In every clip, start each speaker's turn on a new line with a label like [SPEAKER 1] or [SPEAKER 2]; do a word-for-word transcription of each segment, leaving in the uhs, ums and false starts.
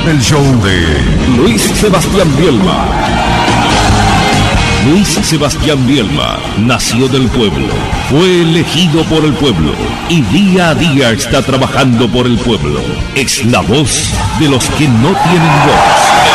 [SPEAKER 1] El show de Luis Sebastián Bielma. Luis Sebastián Bielma nació del pueblo, fue elegido por el pueblo y día a día está trabajando por el pueblo. Es la voz de los que no tienen voz.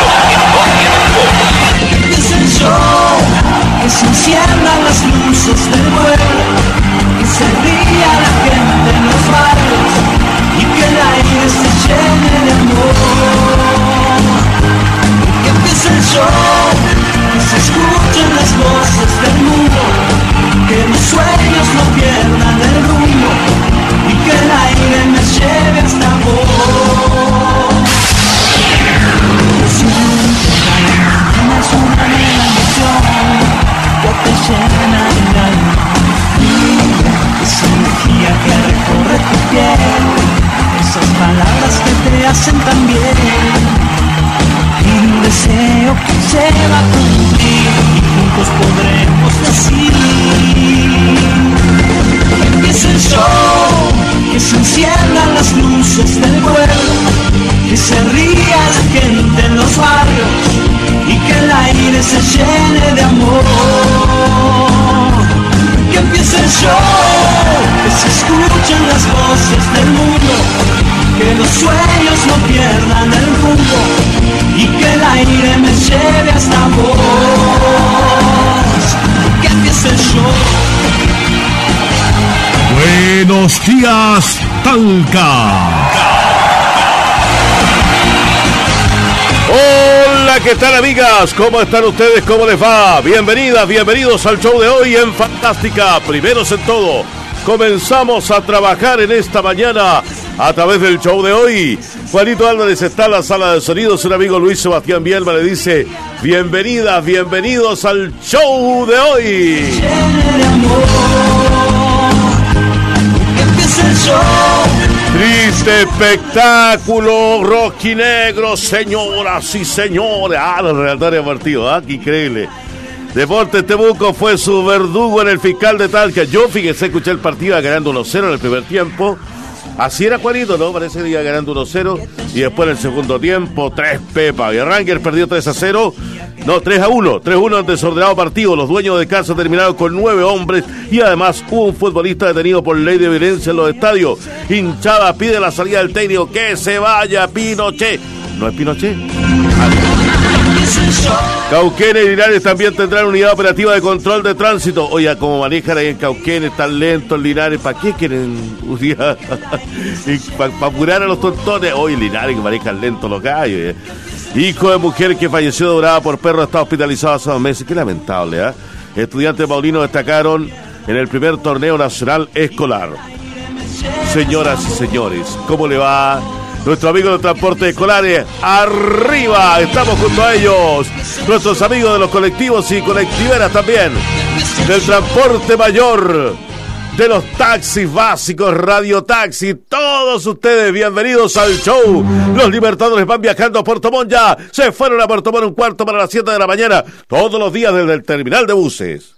[SPEAKER 2] Es el show que se enciendan las luces del pueblo, que se ría la gente en los barrios y que el aire se llene de amor. Que empiece el show, que se escuchen las voces del mundo, que los sueños no pierdan el rumbo y que el aire me lleve hasta vos. Si nunca tienes una emoción que te llena el alma, esa energía que recorre tu piel, esas palabras que te hacen tan bien. Y un deseo que se va a cumplir y juntos podremos decir que empiece el show, que se enciendan las luces del pueblo, que se ría la gente en los barrios y que el aire se llene de amor. Que empiece el show, que se escuchen las voces del mundo, que los sueños no pierdan el rumbo y que el aire me lleve hasta vos. Que empiece el show.
[SPEAKER 1] Buenos días, Talca.
[SPEAKER 3] Hola, ¿qué tal, amigas? ¿Cómo están ustedes? ¿Cómo les va? Bienvenidas, bienvenidos al show de hoy en Fantástica, primeros en todo. Comenzamos a trabajar en esta mañana a través del show de hoy. Juanito Álvarez está en la sala de sonidos. Un amigo Luis Sebastián Bielma le dice: bienvenidas, bienvenidos al show de hoy. Triste espectáculo rojinegro, señoras y señores. Ah, los relatores de partido, ah, qué increíble. Deportes Temuco fue su verdugo en el fiscal de Talca. Yo, fíjese, escuché el partido ganando uno cero en el primer tiempo. Así era Juanito, ¿no? Parece que iba ganando uno cero. Y después en el segundo tiempo, tres pepas. Y Rangers perdió tres a cero. No, tres a uno. tres a uno en desordenado partido. Los dueños de casa terminaron con nueve hombres. Y además hubo un futbolista detenido por ley de violencia en los estadios. Hinchada pide la salida del técnico. ¡Que se vaya Pinochet! ¿No es Pinochet? Cauquenes y Linares también tendrán unidad operativa de control de tránsito. Oiga, como manejan ahí en Cauquenes tan lento en Linares, ¿para qué quieren unidad? Para pa apurar a los tontones. Oye, Linares que manejan lento los gallos. Eh. Hijo de mujer que falleció devorada por perro está hospitalizado hace dos meses. Qué lamentable, ¿eh? Estudiantes paulinos destacaron en el primer torneo nacional escolar. Señoras y señores, ¿cómo le va? Nuestro amigo de transporte escolares, arriba, estamos junto a ellos. Nuestros amigos de los colectivos y colectiveras también. Del transporte mayor, de los taxis básicos, radiotaxi, todos ustedes bienvenidos al show. Los Libertadores van viajando a Puerto Montt ya. Se fueron a Puerto Montt un cuarto para las siete de la mañana. Todos los días desde el terminal de buses.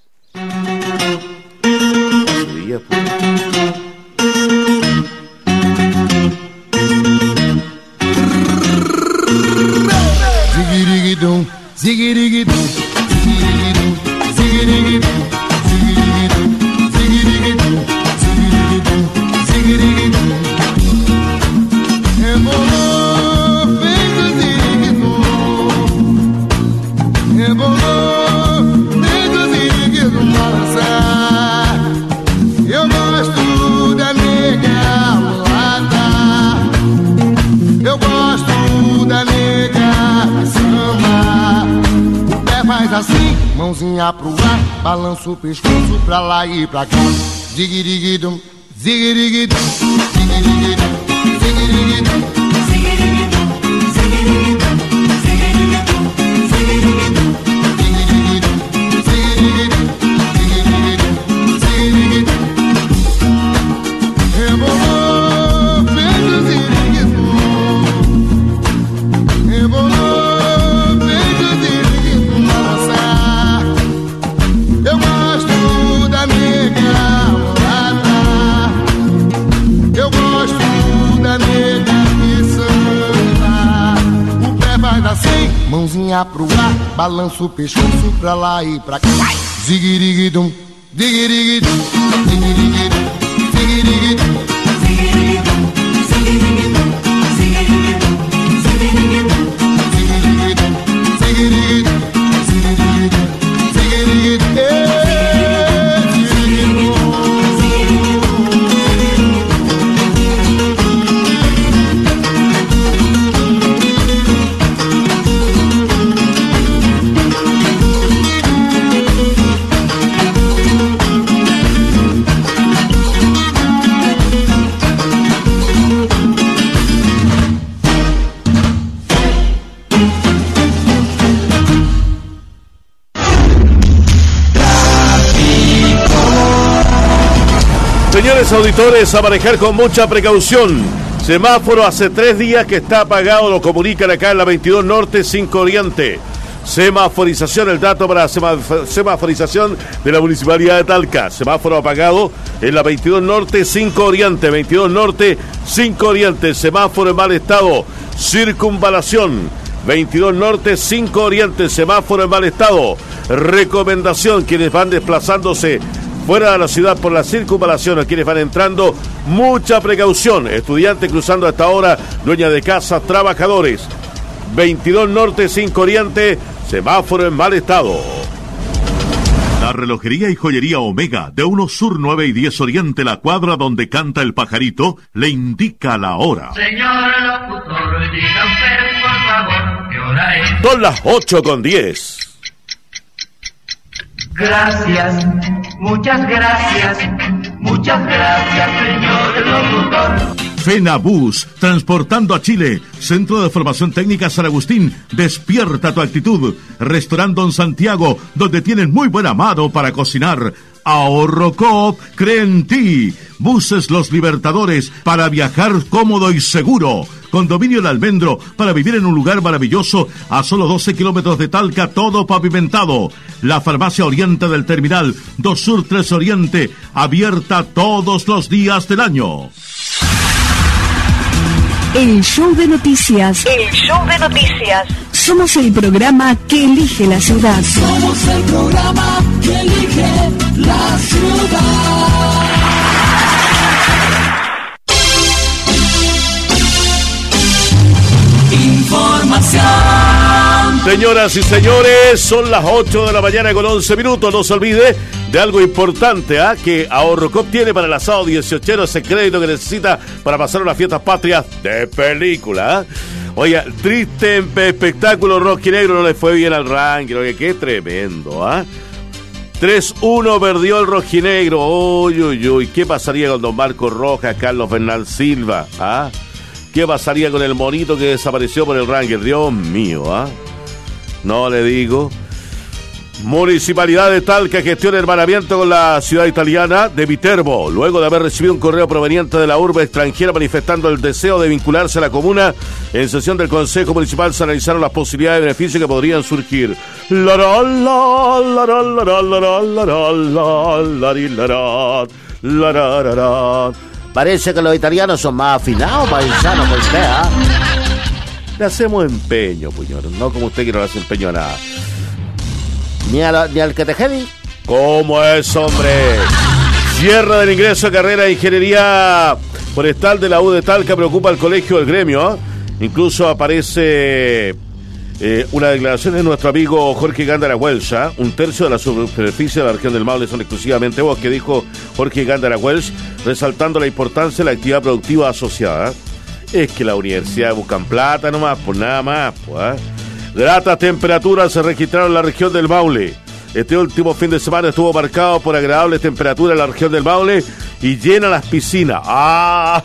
[SPEAKER 4] Ziggy-diggy-doo, ziggy-diggy-doo, ziggy-diggy-doo, ziggy-diggy-doo, ziggy-diggy-doo, ziggy-diggy-doo, ziggy-diggy-doo, ziggy-diggy-doo. Rebolou, feito ziggy-diggy-doo. Rebolou, feito ziggy-diggy-doo, balançar. Eu gosto da nega mulata. Eu gosto da nega samba. O pé faz assim, mãozinha pro ar, balança o pescoço pra lá e pra cá. Ziggy-diggy-dum, ziggy-diggy-dum, ziggy-diggy-dum, ziggy-diggy-dum, ziggy-diggy-dum, ziggy-diggy-dum, ziggy-diggy-dum, ziggy-diggy-dum, ziggy-diggy-dum, ziggy-diggy-dum, ziggy-diggy-dum, ziggy-diggy-dum. Rebolou, feito ziggy-diggy-dum. Rebolou, feito ziggy-diggy-dum, balançar. Eu gosto da nega mulata. Eu gosto cabecinha pro ar, balança o pescoço pra lá e pra cá. Ziguiriguidum, ziguiriguidum, ziguiriguidum, ziguiriguidum, ziguiriguidum, ziguiriguidum, ziguiriguidum, ziguiriguidum, ziguiriguidum, ziguiriguidum, ziguiriguidum, ziguiriguidum,
[SPEAKER 3] Señores auditores, a manejar con mucha precaución. Semáforo hace tres días que está apagado, lo comunican acá en la veintidós Norte, cinco Oriente. Semaforización, el dato para semaf- semaforización de la Municipalidad de Talca. Semáforo apagado en la veintidós Norte, cinco Oriente. veintidós Norte, cinco Oriente. Semáforo en mal estado. Circunvalación. veintidós Norte, cinco Oriente. Semáforo en mal estado. Recomendación, quienes van desplazándose fuera de la ciudad por la circunvalación, a quienes van entrando, mucha precaución. Estudiantes cruzando hasta ahora, dueña de casa, trabajadores. veintidós Norte, cinco Oriente, semáforo en mal estado.
[SPEAKER 1] La relojería y joyería Omega de uno Sur nueve y diez Oriente, la cuadra donde canta el pajarito, le indica la hora.
[SPEAKER 5] Señor locutor, diga usted por favor qué hora es.
[SPEAKER 3] Son las ocho con diez.
[SPEAKER 5] Gracias, muchas gracias, muchas gracias, señor locutor.
[SPEAKER 1] FENABUS, transportando a Chile. Centro de Formación Técnica San Agustín, despierta tu actitud. Restaurante Don Santiago, donde tienen muy buena mano para cocinar. Ahorro Coop, cree en ti. Buses Los Libertadores, para viajar cómodo y seguro. Condominio El Almendro, para vivir en un lugar maravilloso a solo doce kilómetros de Talca, todo pavimentado. La Farmacia Oriente del Terminal, dos Sur tres Oriente, abierta todos los días del año.
[SPEAKER 6] El show de noticias.
[SPEAKER 7] El show de noticias.
[SPEAKER 6] Somos el programa que elige la ciudad.
[SPEAKER 2] Somos el programa que elige la ciudad. Información.
[SPEAKER 3] Señoras y señores, son las ocho de la mañana con once minutos. No se olvide de algo importante, ¿ah? Que Ahorro Coop tiene para el asado dieciochero, ese crédito que necesita para pasar unas fiestas patrias de película. ¿Ah? Oiga, triste espectáculo, rojinegro no le fue bien al ranking. Oye, qué tremendo, ¿ah? tres uno perdió el rojinegro. Uy, uy, uy. ¿Qué pasaría con don Marco Rojas, Carlos Bernal Silva? ¿Ah? ¿Qué pasaría con el monito que desapareció por el ranking? Dios mío, ¿ah? No le digo. Municipalidad de Talca gestiona hermanamiento con la ciudad italiana de Viterbo, luego de haber recibido un correo proveniente de la urbe extranjera manifestando el deseo de vincularse a la comuna. En sesión del Consejo Municipal se analizaron las posibilidades de beneficio que podrían surgir. La la la la la la la la la la la la la la. Parece que los italianos son más afinados, paisanos, pues usted, ¿ah? Le hacemos empeño, puñor, no como usted que no le hace empeño a nada. Ni, a la, ni al que te jedi. ¿Cómo es, hombre? Cierre del ingreso a carrera de ingeniería forestal de la U de Talca preocupa al colegio del gremio, ¿eh? Incluso aparece eh, una declaración de nuestro amigo Jorge Gándara Welsh, ¿eh? Un tercio de la superficie de la región del Maule son exclusivamente bosque, dijo Jorge Gándara Welsh, resaltando la importancia de la actividad productiva asociada. Es que la universidad buscan plata nomás, por nada más, pues, ¿eh? Gratas temperaturas se registraron en la región del Maule. Este último fin de semana estuvo marcado por agradables temperaturas en la región del Maule y llena las piscinas. ¡Ah!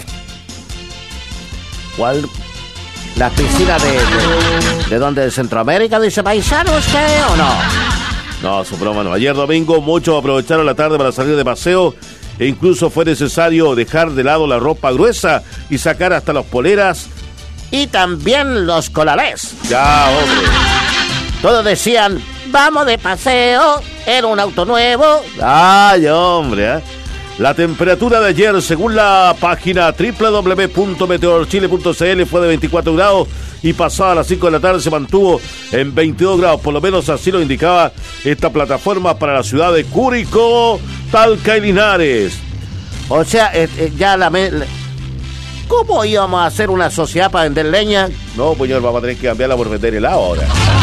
[SPEAKER 3] ¿Cuál? ¿Las piscinas de, de, de dónde? ¿De Centroamérica, dice paisano usted o no? No, su broma no. Ayer domingo muchos aprovecharon la tarde para salir de paseo e incluso fue necesario dejar de lado la ropa gruesa y sacar hasta las poleras y también los colalés. Ya, hombre. Todos decían, vamos de paseo, era un auto nuevo. Ay, hombre, ¿eh? La temperatura de ayer, según la página doble u doble u doble u punto meteor chile punto c l, fue de veinticuatro grados y pasada a las cinco de la tarde se mantuvo en veintidós grados. Por lo menos así lo indicaba esta plataforma para la ciudad de Curicó, Talca y Linares.
[SPEAKER 7] O sea, eh, eh, ya la... Me... ¿Cómo íbamos a hacer una sociedad para vender leña?
[SPEAKER 3] No, pues señor, vamos a tener que cambiarla por vender helado ahora.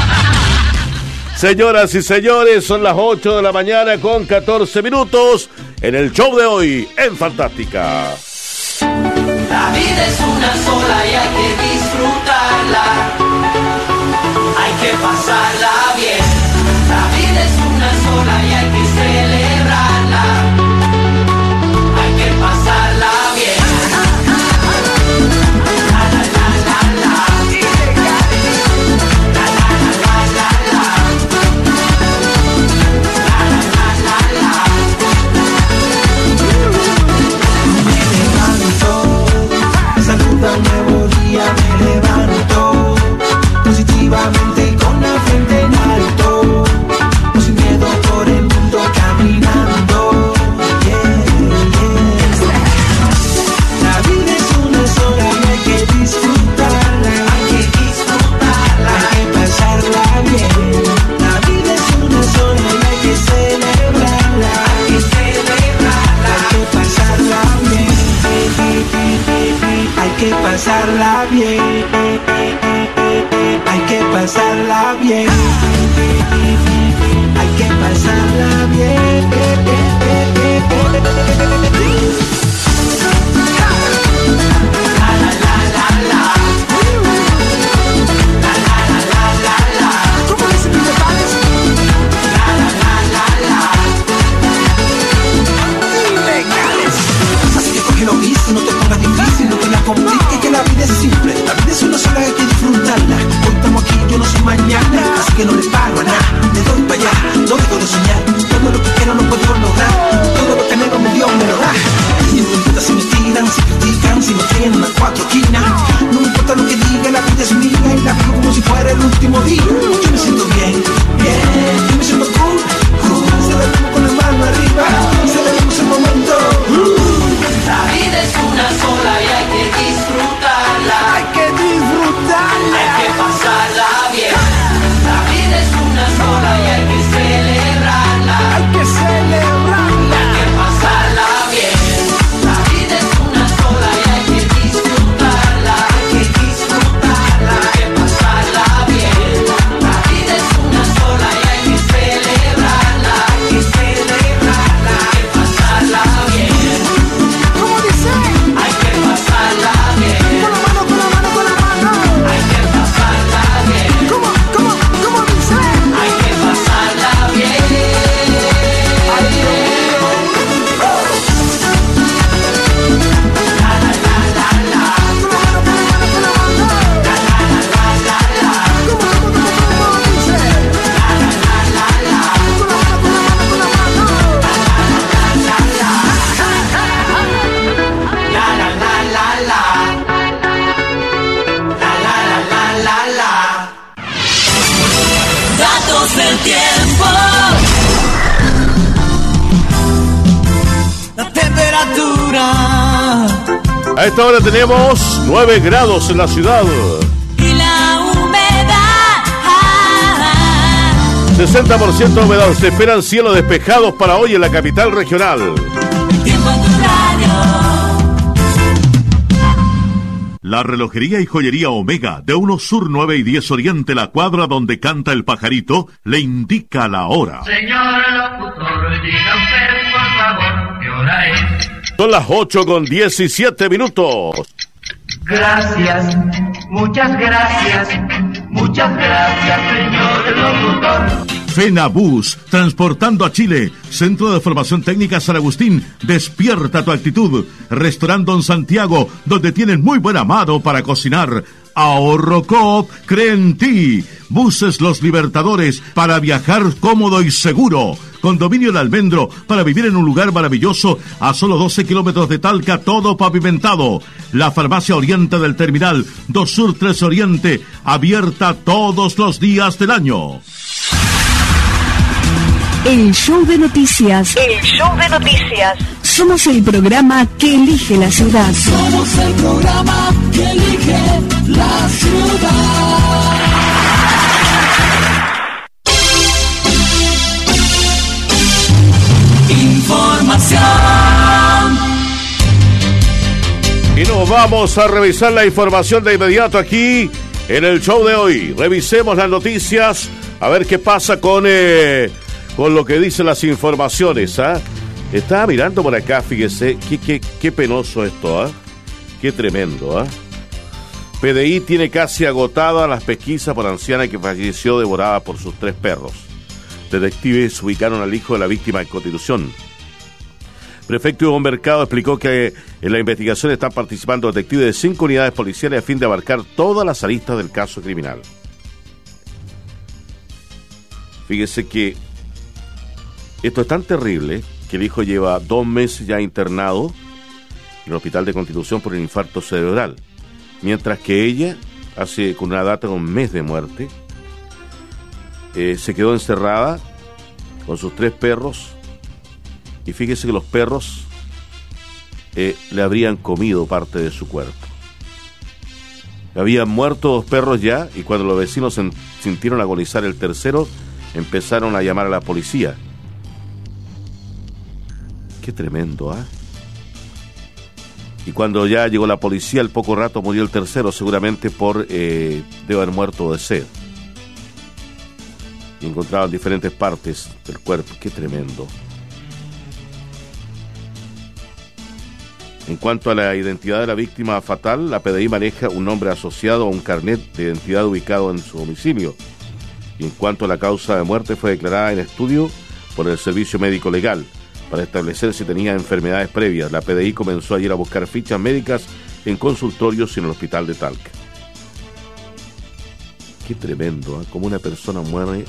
[SPEAKER 3] Señoras y señores, son las ocho de la mañana con catorce minutos en el show de hoy en Fantástica.
[SPEAKER 2] La vida es una sola y hay que disfrutarla. Hay que pasarla bien. La vida es una sola y hay que celebrarla. Hay que pasarla bien. La la la la la. La la la la la. La la la la la. Me levanto, saluda un nuevo día, me levanto positivamente con la frente en alto, no sin miedo por el mundo caminando. Yeah, yeah. La vida es una sola y hay que disfrutarla, hay que disfrutarla, hay que pasarla bien. La vida es una sola y hay que celebrarla, hay que celebrarla, hay que pasarla bien. Hay que pasarla bien, hay que pasarla bien, hay que pasarla bien. La la la la la, la la la la la la. ¿Cómo dice mi padres? La la la la la. Ilegales. Así que coge lo visto, no te pongas difícil, no te la compliques, que la vida es simple. La vida es una sola, hay que disfrutarla. Hoy estamos aquí, yo no soy mañana, así que no le paro a nada. Le doy para allá, no dejo de soñar. Todo lo que quiero no puedo lograr. Todo lo que anhelo me dio, me lo da. Y no importa si me tiran, si critican, si me tienen a cuatro esquinas. No importa lo que diga, la vida es mía y la vivo como si fuera el último día. Yo me siento bien, bien, yo me siento cool, cool. Celebramos con la mano arriba, celebramos el momento. La vida es una sola y hay que disfrutarla. Hay que disfrutarla. Hay que pasarla bien. La vida es una sola y hay que celebrarla. Hay que celebrarla. Hay que pasarla bien. La vida es una sola y hay que disfrutarla. Hay que disfrutarla. Hay que pasarla bien. La vida es una sola y hay que celebrarla. Hay que celebrarla. Hay que pasarla bien. ¿Cómo dice? Hay que pasarla bien. Con la mano, con la mano, con la mano. Hay que pasarla bien. ¿Cómo, cómo, cómo dice? Hay que pasarla bien. Ay, Dios mío. La la la la la. Con la mano, con la mano, con la mano. La la la la la la. ¿Cómo, cómo, cómo, cómo dice? La la la la la. Con la mano, con la mano, con la mano. La la la la la. La la la la la. La la la la la la. Datos del tiempo. La temperatura
[SPEAKER 3] A esta hora tenemos nueve grados en la ciudad,
[SPEAKER 2] y la humedad.
[SPEAKER 3] sesenta por ciento de humedad. Se esperan cielos despejados para hoy en la capital regional.
[SPEAKER 2] El tiempo en tu radio.
[SPEAKER 1] La relojería y joyería Omega de uno Sur nueve y diez Oriente, la cuadra donde canta el pajarito, le indica la hora.
[SPEAKER 5] Señor locutor, diga usted, por favor, ¿qué hora es?
[SPEAKER 3] Son las ocho con diecisiete minutos.
[SPEAKER 5] Gracias, muchas gracias, muchas gracias, señor locutor.
[SPEAKER 1] FENABUS, transportando a Chile. Centro de Formación Técnica San Agustín, despierta tu actitud. Restaurante Don Santiago, donde tienen muy buen amado para cocinar. Ahorro Coop, cree en ti. Buses Los Libertadores, para viajar cómodo y seguro. Condominio El Almendro, para vivir en un lugar maravilloso a solo doce kilómetros de Talca, todo pavimentado. La Farmacia Oriente del Terminal, dos Sur tres Oriente, abierta todos los días del año.
[SPEAKER 6] El show de noticias.
[SPEAKER 8] El show de noticias.
[SPEAKER 6] Somos el programa que elige la ciudad.
[SPEAKER 2] Somos el programa que elige la ciudad. Información.
[SPEAKER 3] Y nos vamos a revisar la información de inmediato aquí en el show de hoy. Revisemos las noticias, a ver qué pasa con, eh, con lo que dicen las informaciones, ¿ah? ¿eh? Estaba mirando por acá, fíjese, qué, qué, qué penoso esto, ¿ah? ¿eh? Qué tremendo, ¿ah? ¿eh? P D I tiene casi agotadas las pesquisas por anciana que falleció devorada por sus tres perros. Detectives ubicaron al hijo de la víctima en Constitución. Prefecto Hugo Mercado explicó que en la investigación están participando detectives de cinco unidades policiales a fin de abarcar todas las aristas del caso criminal. Fíjese que esto es tan terrible que el hijo lleva dos meses ya internado en el hospital de Constitución por un infarto cerebral, mientras que ella, hace con una data de un mes de muerte, eh, se quedó encerrada con sus tres perros. Y fíjese que los perros eh, le habrían comido parte de su cuerpo. Habían muerto dos perros ya, y cuando los vecinos se sintieron agonizar el tercero, empezaron a llamar a la policía. Qué tremendo, ¿ah? ¿eh? Y cuando ya llegó la policía, al poco rato murió el tercero, seguramente por eh, debe haber muerto de sed. Y encontraban diferentes partes del cuerpo. Qué tremendo. En cuanto a la identidad de la víctima fatal, la P D I maneja un nombre asociado a un carnet de identidad ubicado en su domicilio. Y en cuanto a la causa de muerte, fue declarada en estudio por el Servicio Médico Legal para establecer si tenía enfermedades previas. La P D I comenzó ayer a buscar fichas médicas en consultorios y en el hospital de Talca. Qué tremendo, ¿eh? Como una persona muere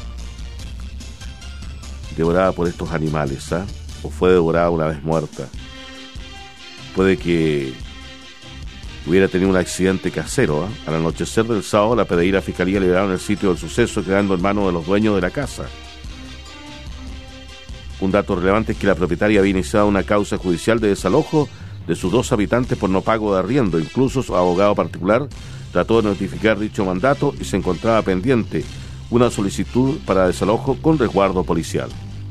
[SPEAKER 3] devorada por estos animales, ¿eh? O fue devorada una vez muerta. Puede que hubiera tenido un accidente casero, ¿eh? Al anochecer del sábado, la P D I y la Fiscalía liberaron el sitio del suceso, quedando en manos de los dueños de la casa. Un dato relevante es que la propietaria había iniciado una causa judicial de desalojo de sus dos habitantes por no pago de arriendo. Incluso su abogado particular trató de notificar dicho mandato y se encontraba pendiente una solicitud para desalojo con resguardo policial.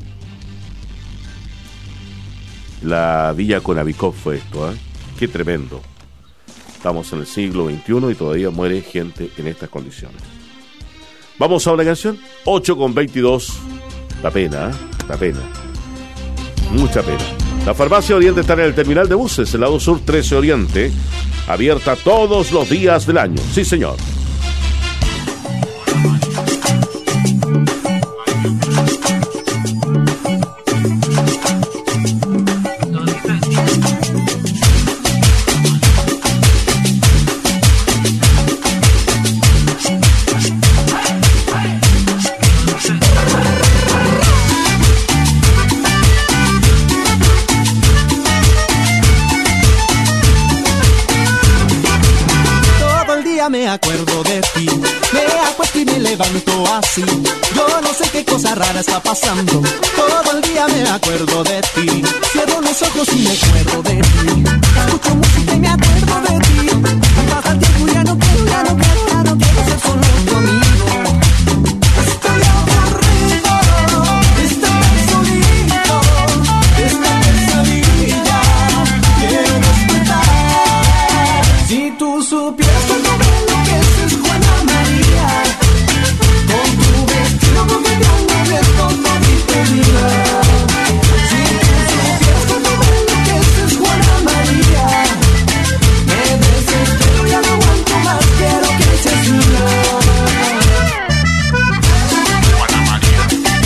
[SPEAKER 3] La Villa Conavicó fue esto, ¿eh? Qué tremendo. Estamos en el siglo veintiuno y todavía muere gente en estas condiciones. Vamos a una canción. ocho con veintidós. La pena, ¿eh? La pena. Mucha pena. La Farmacia Oriente está en el terminal de buses, el lado sur trece Oriente, abierta todos los días del año. Sí, señor.
[SPEAKER 2] Me acuerdo de ti, me acuesto y me levanto así. Yo no sé qué cosa rara está pasando. Todo el día me acuerdo de ti. Cierro los ojos y me acuerdo de ti. Escucho música y me acuerdo de ti. Pasa el tiempo y ya no quiero, ya no quiero, ya no quiero ser solo tu amigo. Estoy aburrido, estoy solito. Esta pesadilla quiero despertar. Si tú supieras cuánto Juana María, con tu vestido coqueteando de todo mi vida. Si tú supieras cuánto me enloqueces, Juana María, me desespero, ya no aguanto más, quiero que seas mía. Juana María,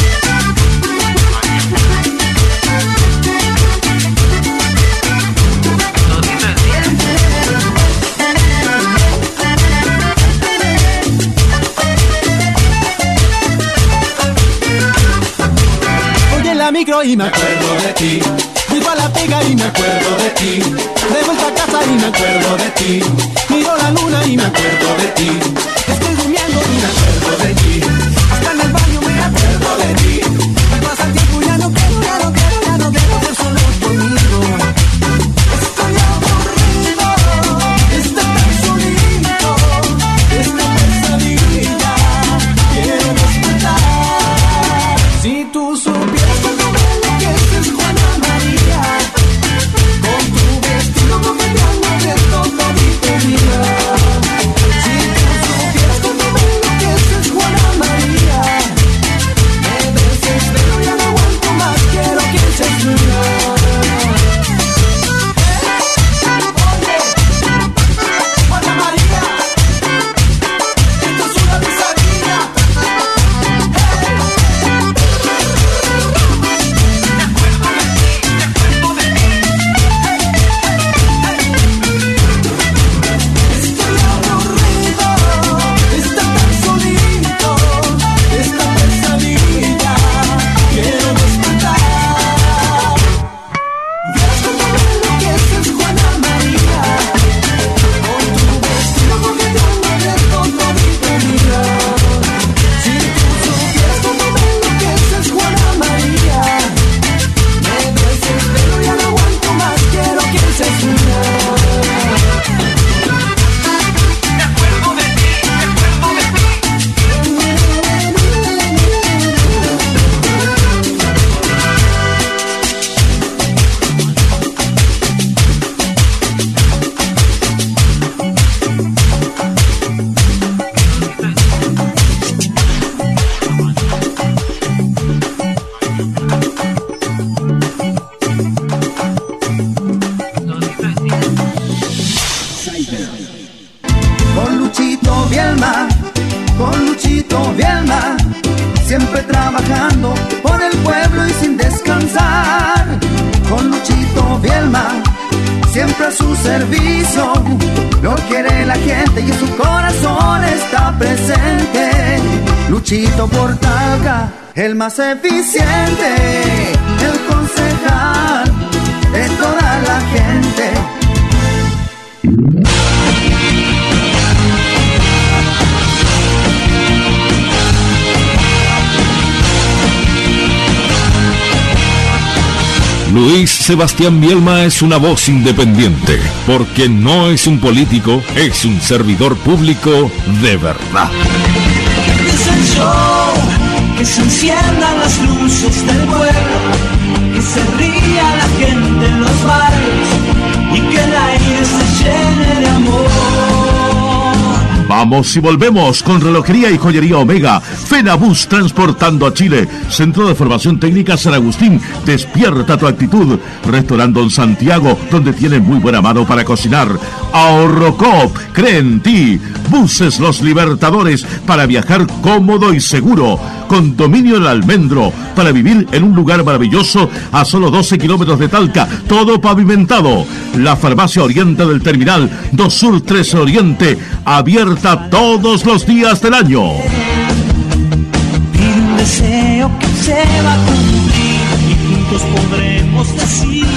[SPEAKER 2] la micro y me acuerdo de ti. Vivo a la pega y me acuerdo de ti. De vuelta a casa y me acuerdo de ti. Miro la luna y me acuerdo de ti. Estoy durmiendo y me acuerdo de ti. Hasta en el baño me acuerdo de ti. Me pasa el tiempo y ya no quiero, ya no quiero, ya no quiero ser solo conmigo. supieras cuánto me enloqueces, Juana María, con tu vestido coqueteando de todo mi vida. Si tú supieras cuánto me enloqueces, Juana María, me desespero, ya no aguanto más, quiero que seas mía. Con Luchito Bielma, con Luchito Bielma, siempre trabajando por el pueblo y sin descansar. Con Luchito Bielma, siempre a su servicio, lo quiere la gente y en su corazón está presente. Luchito por Talca, el más eficiente, el concejal de toda la gente.
[SPEAKER 1] Luis Sebastián Bielma es una voz independiente, porque no es un político, es un servidor público de verdad.
[SPEAKER 2] Es el show, que se enciendan las luces del pueblo, que se ría la gente en los barrios y que el aire se llene de amor.
[SPEAKER 1] Vamos y volvemos con Relojería y Joyería Omega, Fenabus transportando a Chile, Centro de Formación Técnica San Agustín, despierta tu actitud, Restaurante Don Santiago, donde tiene muy buena mano para cocinar, Ahorro Coop, cree en ti, Buses Los Libertadores, para viajar cómodo y seguro, Condominio El Almendro, para vivir en un lugar maravilloso a solo doce kilómetros de Talca, todo pavimentado, la Farmacia Oriente del Terminal, dos Sur trece Oriente, abierta todos los días del año.
[SPEAKER 2] Pide un deseo que se va a cumplir y juntos podremos decir.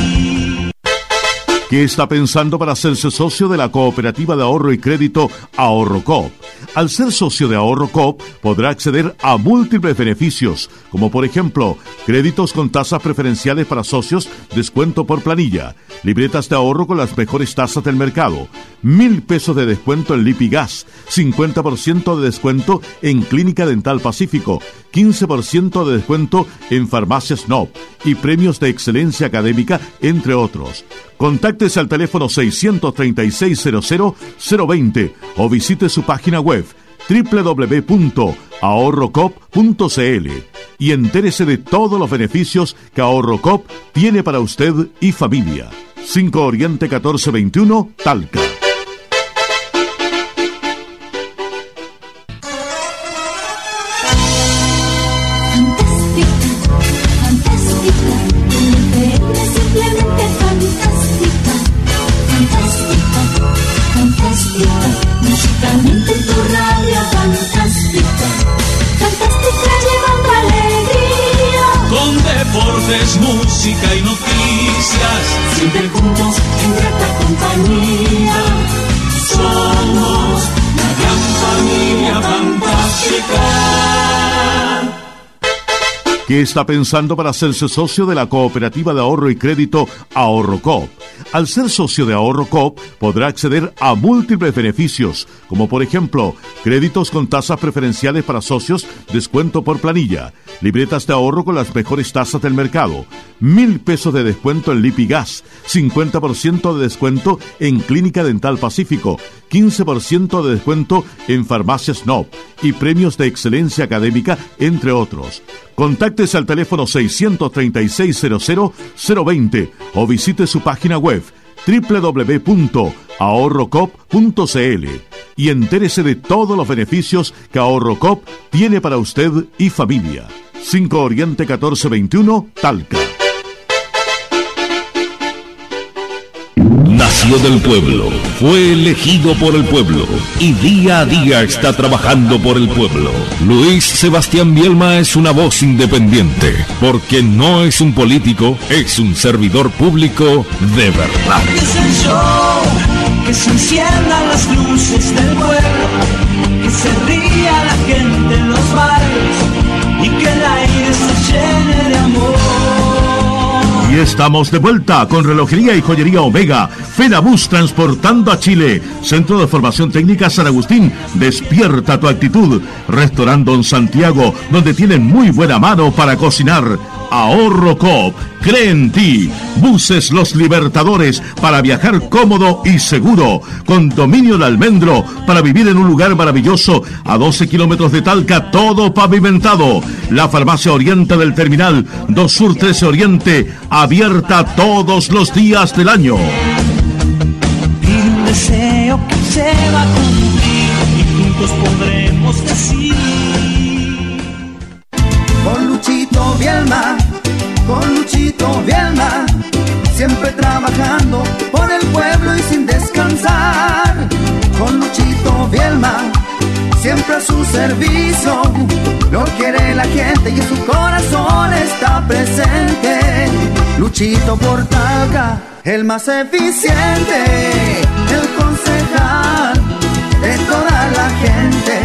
[SPEAKER 3] ¿Qué está pensando para hacerse socio de la Cooperativa de Ahorro y Crédito Ahorro Coop? Al ser socio de Ahorro Coop podrá acceder a múltiples beneficios, como por ejemplo, créditos con tasas preferenciales para socios, descuento por planilla, libretas de ahorro con las mejores tasas del mercado, mil pesos de descuento en Lipigas, cincuenta por ciento de descuento en Clínica Dental Pacífico, quince por ciento de descuento en Farmacia Snob y premios de excelencia académica, entre otros. Contáctese al teléfono seiscientos treinta y seis cero cero cero veinte o visite su página web doble u doble u doble u punto ahorro coop punto c l y entérese de todos los beneficios que Ahorro Coop tiene para usted y familia. cinco Oriente catorce veintiuno, Talca.
[SPEAKER 8] Musicalmente tu radio fantástica, fantástica llevando alegría.
[SPEAKER 2] Con deportes, música y noticias,
[SPEAKER 8] Siempre juntos en grata compañía.
[SPEAKER 2] somos la gran familia fantástica.
[SPEAKER 1] ¿Qué está pensando para hacerse socio de la Cooperativa de Ahorro y Crédito Ahorro Coop? Al ser socio de Ahorro Coop, podrá acceder a múltiples beneficios, como por ejemplo, créditos con tasas preferenciales para socios, descuento por planilla, libretas de ahorro con las mejores tasas del mercado, mil pesos de descuento en Lipigas, cincuenta por ciento de descuento en Clínica Dental Pacífico, quince por ciento de descuento en Farmacias Snob y premios de excelencia académica, entre otros. Contáctese al teléfono seiscientos treinta y seis cero cero cero veinte o visite su página web doble u doble u doble u punto ahorro coop punto c l y entérese de todos los beneficios que Ahorro Coop tiene para usted y familia. cinco Oriente catorce veintiuno, Talca. Nació del pueblo, fue elegido por el pueblo y día a día está trabajando por el pueblo. Luis Sebastián Bielma es una voz independiente, porque no es un político, es un servidor público de verdad.
[SPEAKER 2] Es el show, que se enciendan las luces del pueblo, que se ría la gente en los barrios y que el aire se llene de amor.
[SPEAKER 1] Y estamos de vuelta con Relojería y Joyería Omega, Fenabus transportando a Chile, Centro de Formación Técnica San Agustín, despierta tu actitud, Restaurant Don Santiago, donde tienen muy buena mano para cocinar. Ahorro Coop, cree en ti. Buses Los Libertadores para viajar cómodo y seguro. Condominio El Almendro para vivir en un lugar maravilloso a doce kilómetros de Talca, todo pavimentado. La Farmacia Oriente del Terminal, dos Sur trece Oriente, abierta todos los días del año.
[SPEAKER 2] Pide un deseo que se va a cumplir y juntos podremos decir.
[SPEAKER 9] Con Luchito Bielma, con Luchito Bielma, siempre trabajando por el pueblo y sin descansar. Con Luchito Bielma, siempre a su servicio, lo quiere la gente y en su corazón está presente. Luchito por Talca, el más eficiente, el concejal de toda la gente.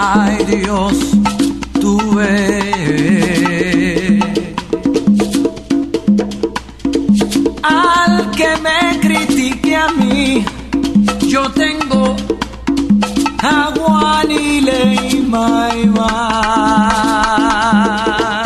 [SPEAKER 9] ay Dios, tú ves. Al que me critique a mí, yo tengo a Guanile y May May.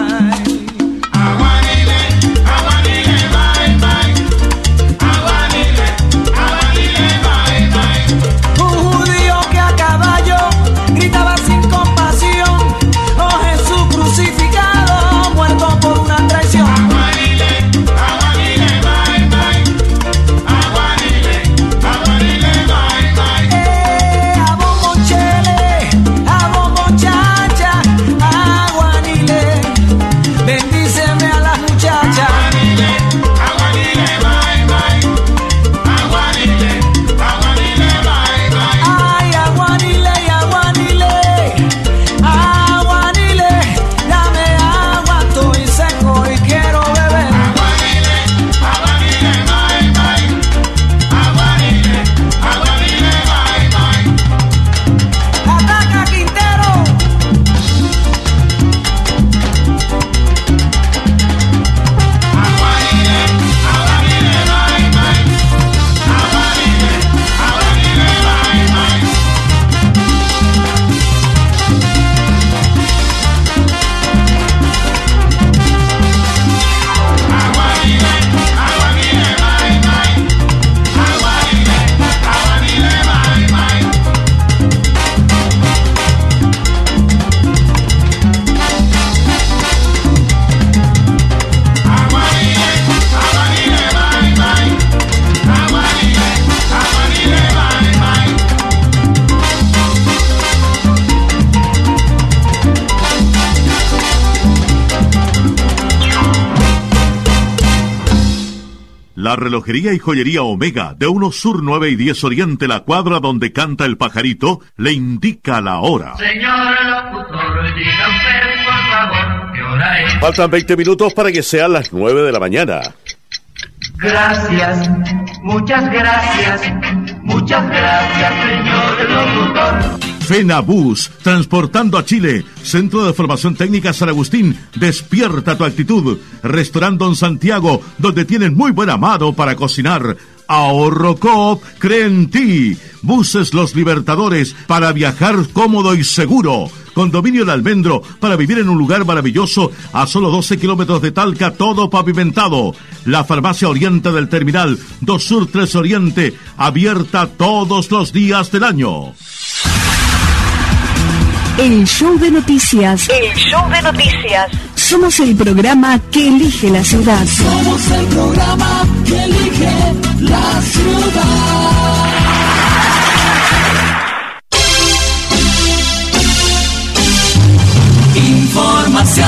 [SPEAKER 1] La relojería y joyería Omega de uno Sur nueve y diez Oriente, la cuadra donde canta el pajarito, le indica la hora.
[SPEAKER 5] Señor locutor, diga usted, por favor, ¿qué hora es?
[SPEAKER 3] Faltan veinte minutos para que sean las nueve de la mañana.
[SPEAKER 5] Gracias, muchas gracias, muchas gracias, señor locutor.
[SPEAKER 1] FENABUS, transportando a Chile. Centro de Formación Técnica San Agustín, despierta tu actitud. Restaurante Don Santiago, donde tienen muy buen amado para cocinar. Ahorro Coop, cree en ti. Buses Los Libertadores, para viajar cómodo y seguro. Condominio El Almendro, para vivir en un lugar maravilloso a solo doce kilómetros de Talca, todo pavimentado. La Farmacia Oriente del Terminal, dos Sur tres Oriente, abierta todos los días del año.
[SPEAKER 6] El show de noticias.
[SPEAKER 10] El show de noticias.
[SPEAKER 6] Somos el programa que elige la ciudad.
[SPEAKER 2] Somos el programa que elige la ciudad. Información.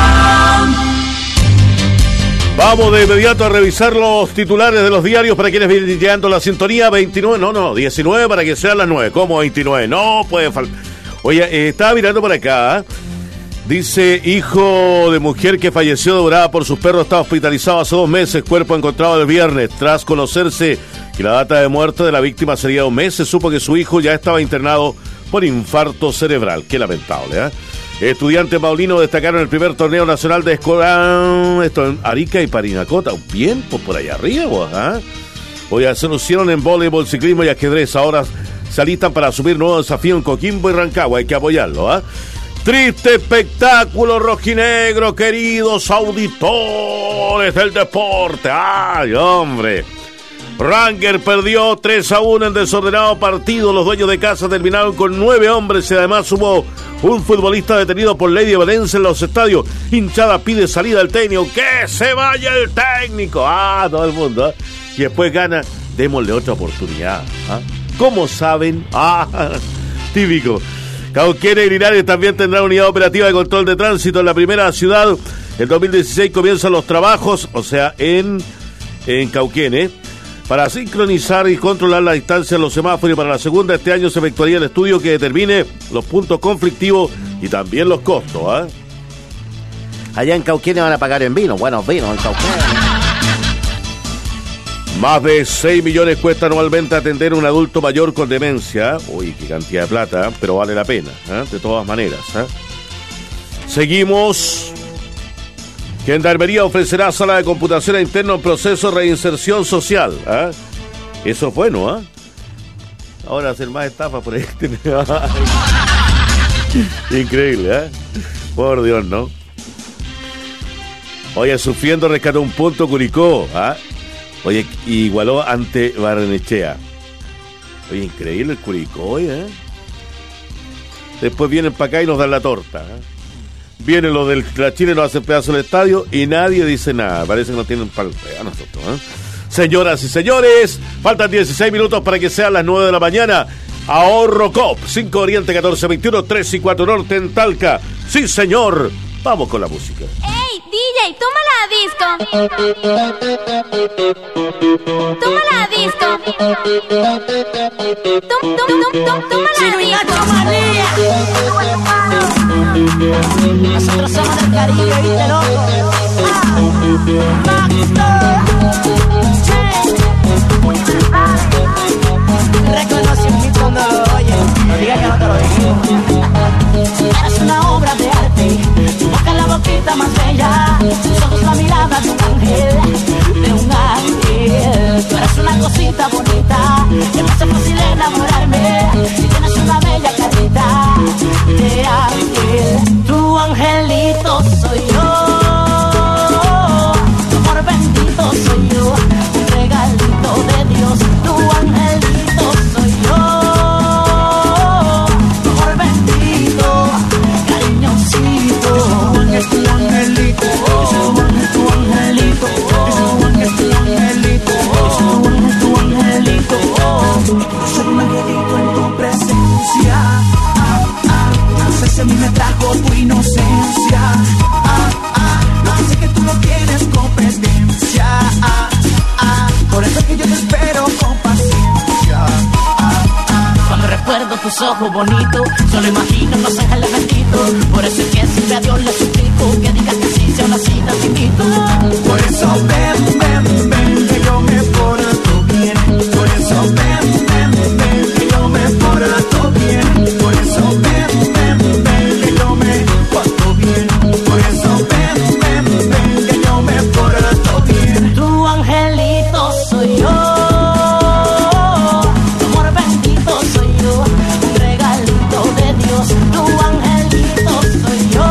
[SPEAKER 3] Vamos de inmediato a revisar los titulares de los diarios para quienes vienen llegando a la sintonía. Veintinueve, no, no, diecinueve para que sean las nueve. ¿Cómo veintinueve? No puede faltar. Oye, eh, estaba mirando por acá. ¿eh? Dice, hijo de mujer que falleció devorada por sus perros está hospitalizado hace dos meses. Cuerpo encontrado el viernes. Tras conocerse que la data de muerte de la víctima sería dos meses, supo que su hijo ya estaba internado por infarto cerebral. Qué lamentable, ¿eh? Estudiantes Paulinos destacaron el primer torneo nacional de escolar. Esto en Arica y Parinacota. Bien, pues por allá arriba, vos, ¿eh? Oye, se lucieron en voleibol, ciclismo y ajedrez. Ahora se alistan para asumir nuevo desafío en Coquimbo y Rancagua. Hay que apoyarlo, ¿ah? ¿eh? Triste espectáculo rojinegro, queridos auditores del deporte. ¡Ay, hombre! Ranger perdió tres a uno en desordenado partido. Los dueños de casa terminaron con nueve hombres y además hubo un futbolista detenido por ley de violencia en los estadios. Hinchada pide salida al técnico. ¡Que se vaya el técnico! ¡Ah, todo el mundo! ¿eh? Y después gana. Démosle otra oportunidad. ¿ah? ¿Cómo saben? ¡Ah! Típico. Cauquenes y Linares también tendrán unidad operativa de control de tránsito en la primera ciudad. En dos mil dieciséis comienzan los trabajos, o sea, en, en Cauquenes, para sincronizar y controlar la distancia en los semáforos. Y para la segunda, este año se efectuaría el estudio que determine los puntos conflictivos y también los costos. ¿eh?
[SPEAKER 7] Allá en Cauquenes van a pagar en vino, buenos vinos en Cauquenes.
[SPEAKER 3] Más de seis millones cuesta anualmente atender a un adulto mayor con demencia. Uy, qué cantidad de plata, pero vale la pena, ¿eh? De todas maneras, ¿eh? Seguimos. Gendarmería ofrecerá sala de computación interna en proceso de reinserción social, ¿eh? Eso es bueno, ¿eh? Ahora hacer más estafas por ahí. Increíble, ¿eh? Por Dios, ¿no? Oye, sufriendo rescató un punto Curicó, ¿ah? ¿eh? Oye, igualó ante Barrenechea. Oye, increíble el Curicó, ¿eh? Después vienen para acá y nos dan la torta, ¿eh? Vienen los de la Chile, nos hacen pedazo del estadio y nadie dice nada. Parece que no tienen para a nosotros, ¿eh? Señoras y señores, faltan dieciséis minutos para que sean las nueve de la mañana. Ahorro Coop, cinco Oriente, catorce veintiuno, tres y cuatro Norte en Talca. Sí, señor. Vamos con la música.
[SPEAKER 10] ¡Ey, D J, toma la disco! ¡Toma la disco! Tom, tom, tom, tom, ¡toma la disco!
[SPEAKER 2] Nosotros somos del Caribe, ¿viste, loco? Reconoce un hit cuando lo oyes. No digas que no te lo digo. Eres una obra de arte. Tu boca es la boquita más bella. Tus ojos la mirada de un ángel. De un ángel. Tú eres una cosita bonita. Que me hace fácil enamorarme. Y tienes una bella carita de ángel. Tu angelito soy yo. Tu amor bendito soy yo. Un regalito de Dios. Tu angelito soy yo. Tu amor bendito. Cariñosito. Tu ángel, tu angelito. Tu ángel, tu angelito. Tu ángel, tu angelito. Tu ángel, tu angelito. Soy un angelito en tu presencia. Ah, ah. No sé si a mí me trajo tu inocencia. Ah, ah. No sé que tú no tienes competencia. Ah, ah. Por eso es que yo te espero con paciencia. Ah, ah. Cuando recuerdo tus ojos bonitos, solo imagino los ángeles benditos. Por eso es que siempre a Dios le suplico que digas que sí sea una cita te invito. Por eso ven, ven, ven, que yo me porto bien. Por eso ven, ven, ven, que yo me porto bien. Por eso ven, ven, ven, que yo me porto bien. Por eso ven, ven, ven, que yo me porto bien. Tu angelito soy yo. Tu amor bendito soy yo. Un regalito de Dios. Tu angelito soy yo.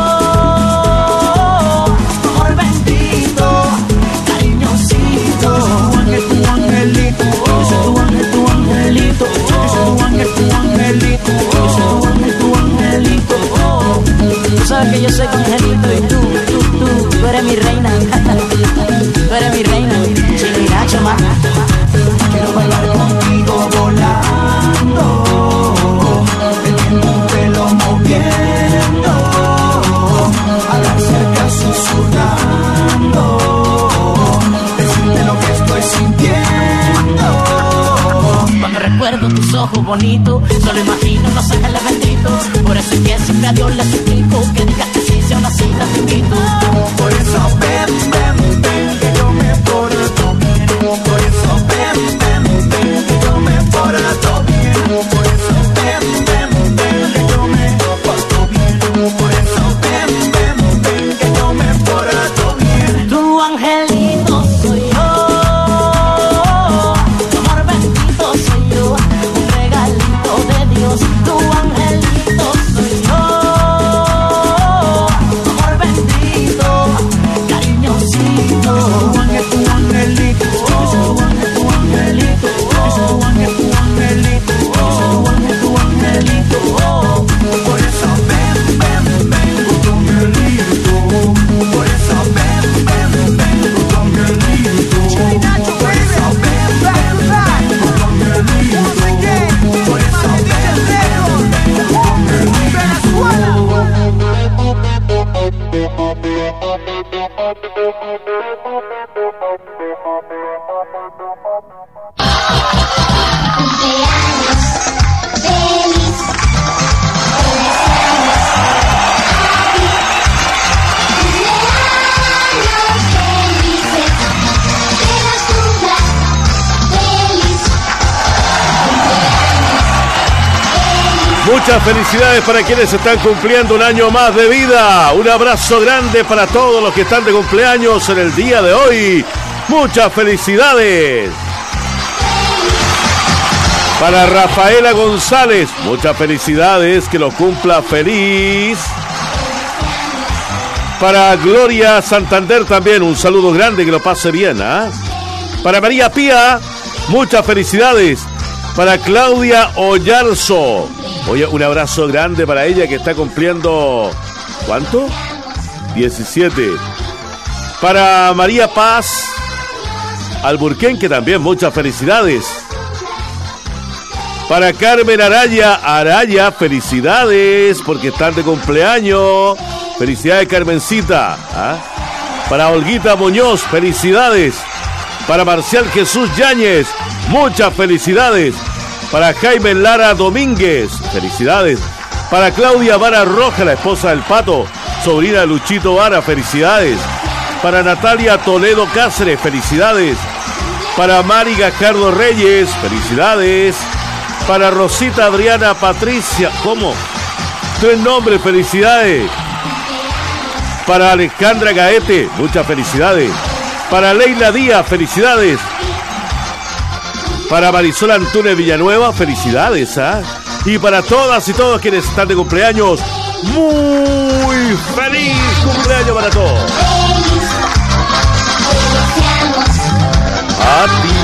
[SPEAKER 2] Tu amor bendito. Cariñosito. Tu ángel, tu angelito. Tu ángel, tu angelito. Tu ángel, tu angelito. Tu ángel, tu angelito. Tú sabes que yo soy tu angelito y tú, tú, tú, tú eres mi reina. Tú eres mi reina. Chino y Nacho, más. Quiero bailar contigo volando. Teniendo un pelo moviendo. Hablar cerca susurrando. Decirte lo que estoy sintiendo. Cuando recuerdo tus ojos bonitos, solo imagino los ángeles benditos. Por eso es que siempre a Dios le suplico que digas que sí sea una cita te invito. Por eso ven, ven, ven, que yo me porto bien. Por eso ven, ven, ven, que yo me porto bien. Por eso ven, ven, ven, que yo me porto bien. Por eso ven, ven, ven, que yo me porto bien. Tu angelito soy yo. Tu amor bendito soy yo. Un regalito de Dios. Tu angelito soy yo.
[SPEAKER 3] Muchas felicidades para quienes están cumpliendo un año más de vida. Un abrazo grande para todos los que están de cumpleaños en el día de hoy. Muchas felicidades. Para Rafaela González, muchas felicidades, que lo cumpla feliz. Para Gloria Santander también, un saludo grande, que lo pase bien, ¿ah? ¿eh? Para María Pía, muchas felicidades. Para Claudia Ollarzo, oye, un abrazo grande para ella que está cumpliendo, ¿cuánto? diecisiete. Para María Paz Alburquenque también, muchas felicidades. Para Carmen Araya, Araya, felicidades, porque están de cumpleaños. Felicidades, Carmencita. ¿Ah? Para Olguita Muñoz, felicidades. Para Marcial Jesús Yáñez, muchas felicidades. Para Jaime Lara Domínguez, felicidades. Para Claudia Vara Roja, la esposa del Pato, sobrina de Luchito Vara, felicidades. Para Natalia Toledo Cáceres, felicidades. Para Mari Gajardo Reyes, felicidades. Para Rosita Adriana Patricia, ¿cómo? Tres nombres, felicidades. Para Alejandra Gaete, muchas felicidades. Para Leila Díaz, felicidades. Para Marisol Antunes Villanueva, felicidades, ¿ah? ¿eh? Y para todas y todos quienes están de cumpleaños, muy feliz cumpleaños para todos. A ti.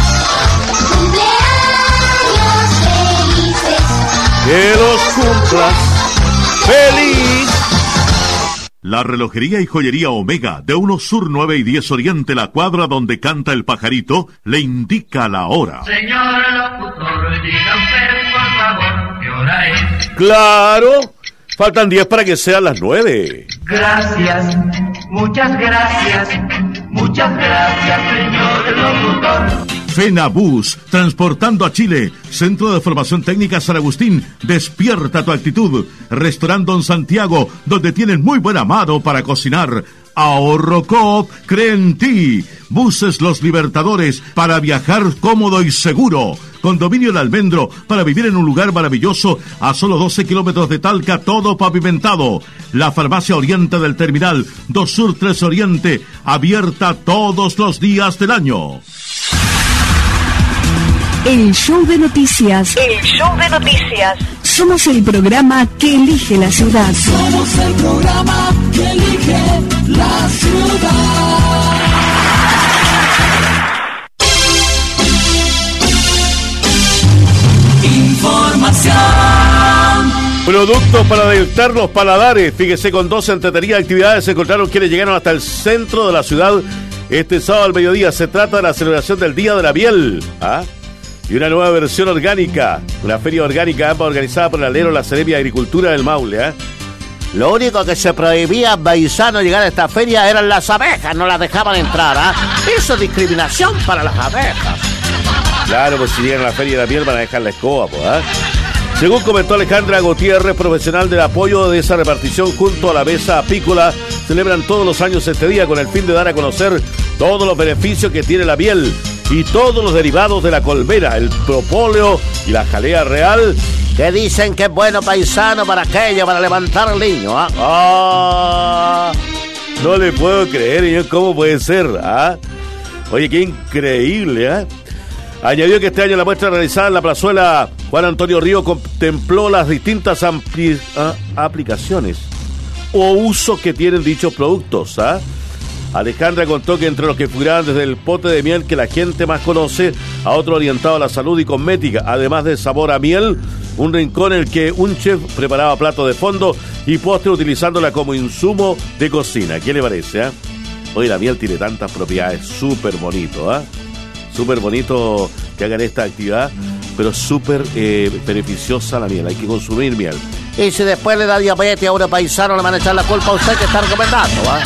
[SPEAKER 3] Que los cumplas feliz.
[SPEAKER 1] La relojería y joyería Omega de uno Sur nueve y diez Oriente, la cuadra donde canta el pajarito, le indica la hora.
[SPEAKER 5] Señor locutor, diga usted por favor, ¿qué hora es?
[SPEAKER 3] Claro, faltan diez para que sean las nueve.
[SPEAKER 5] Gracias, muchas gracias, muchas gracias, señor locutor.
[SPEAKER 1] FENABUS, transportando a Chile. Centro de Formación Técnica San Agustín, despierta tu actitud. Restaurante Don Santiago, donde tienen muy buen amado para cocinar. Ahorro Coop, cree en ti. Buses Los Libertadores, para viajar cómodo y seguro. Condominio El Almendro, para vivir en un lugar maravilloso a solo doce kilómetros de Talca, todo pavimentado. La Farmacia Oriente del Terminal, dos Sur tres Oriente, abierta todos los días del año.
[SPEAKER 6] El show de noticias.
[SPEAKER 11] El show de noticias.
[SPEAKER 6] Somos el programa que elige la ciudad.
[SPEAKER 2] Somos el programa que elige la ciudad. Información.
[SPEAKER 3] Productos para deleitar los paladares. Fíjese, con dos entretenidas actividades se encontraron quienes llegaron hasta el centro de la ciudad este sábado al mediodía. Se trata de la celebración del Día de la Miel. ¿Ah? Y una nueva versión orgánica, una feria orgánica ambas organizada por el alero La Seremia de Agricultura del Maule. ¿eh?
[SPEAKER 7] Lo único que se prohibía a Baizano llegar a esta feria eran las abejas, no las dejaban entrar. ¿eh? Eso es discriminación para las abejas.
[SPEAKER 3] Claro, pues si llegan a la feria de la miel van a dejar la escoba, pues. ¿eh? Según comentó Alejandra Gutiérrez, profesional del apoyo de esa repartición junto a la mesa apícola, celebran todos los años este día con el fin de dar a conocer todos los beneficios que tiene la miel y todos los derivados de la colmena, el propóleo y la jalea real,
[SPEAKER 7] que dicen que es bueno, paisano, para aquello, para levantar al niño. ¿eh?
[SPEAKER 3] ¡Ah! No le puedo creer, ¿cómo puede ser? ¿Ah? Oye, qué increíble, ¿eh? Añadió que este año la muestra realizada en la plazuela Juan Antonio Río contempló las distintas ampli- ah, aplicaciones o usos que tienen dichos productos. ¿ah? Alejandra contó que entre los que figuraban desde el pote de miel que la gente más conoce, a otro orientado a la salud y cosmética, además de sabor a miel, un rincón en el que un chef preparaba platos de fondo y postre utilizándola como insumo de cocina. ¿Qué le parece? ¿eh? Hoy la miel tiene tantas propiedades, súper bonito, ¿ah? ¿eh? Súper bonito que hagan esta actividad, pero súper eh, beneficiosa la miel. Hay que consumir miel.
[SPEAKER 7] Y si después le da diabetes a un paisano, le van a echar la culpa a usted que está recomendando, ¿va?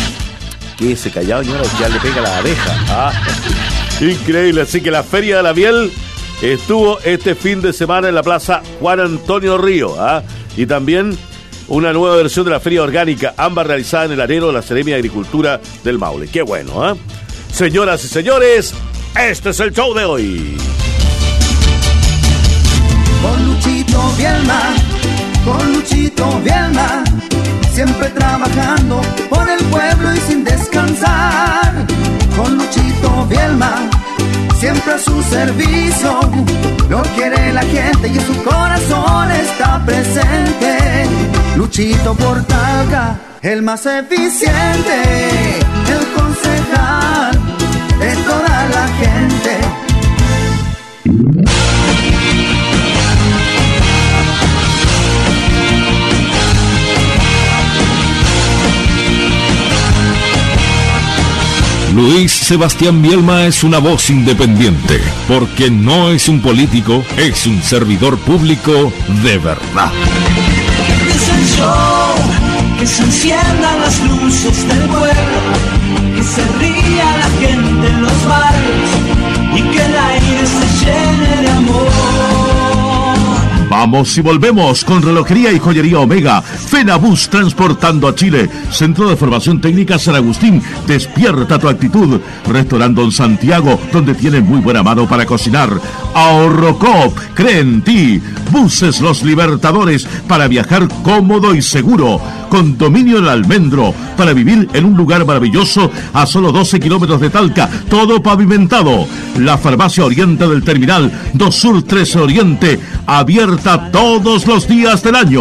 [SPEAKER 3] Quédese callado, señora, ya le pega la abeja. ¿Ah? Increíble. Así que la Feria de la Miel estuvo este fin de semana en la Plaza Juan Antonio Río. ¿ah? Y también una nueva versión de la Feria Orgánica, ambas realizadas en el areno de la Seremia de Agricultura del Maule. Qué bueno, ¿ah? ¿eh? Señoras y señores, este es el show de hoy.
[SPEAKER 9] Con Luchito Bielma Luchito Vielma, siempre trabajando por el pueblo y sin descansar. Con Luchito Vielma, siempre a su servicio, lo quiere la gente y en su corazón está presente. Luchito por Talca, el más eficiente, el concejal de toda la gente.
[SPEAKER 1] Luis Sebastián Vielma es una voz independiente, porque no es un político, es un servidor público de verdad.
[SPEAKER 2] Es el show, que se enciendan las luces del pueblo, que se ría la gente en los barrios y que el aire se llene de amor.
[SPEAKER 3] Vamos y volvemos con Relojería y Joyería Omega, Fenabus transportando a Chile, Centro de Formación Técnica San Agustín, despierta tu actitud, Restaurante Don Santiago, donde tienen muy buena mano para cocinar, Ahorro Coop, cree en ti, Buses Los Libertadores, para viajar cómodo y seguro, Condominio El Almendro, para vivir en un lugar maravilloso a solo doce kilómetros de Talca, todo pavimentado, la Farmacia Oriente del Terminal, dos Sur trece Oriente, abierta todos los días del año.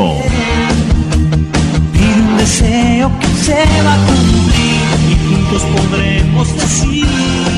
[SPEAKER 2] Pide un deseo que se va a cumplir y juntos podremos decir.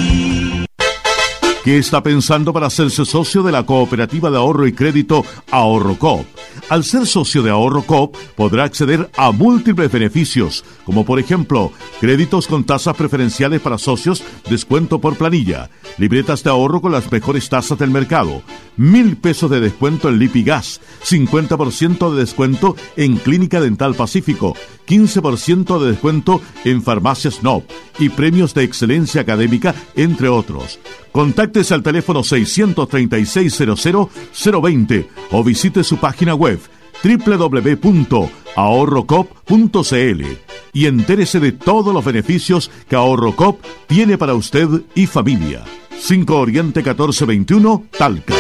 [SPEAKER 3] ¿Qué está pensando para hacerse socio de la Cooperativa de Ahorro y Crédito Ahorro Coop? Al ser socio de Ahorro Coop, podrá acceder a múltiples beneficios, como por ejemplo, créditos con tasas preferenciales para socios, descuento por planilla, libretas de ahorro con las mejores tasas del mercado, mil pesos de descuento en Lipigas, cincuenta por ciento de descuento en Clínica Dental Pacífico, quince por ciento de descuento en Farmacia Snob y premios de excelencia académica, entre otros. Contáctese al teléfono seiscientos treinta y seis cero cero cero veinte o visite su página web doble u doble u doble u punto ahorro coop punto c l y entérese de todos los beneficios que Ahorro Coop tiene para usted y familia. cinco Oriente catorce veintiuno, Talca.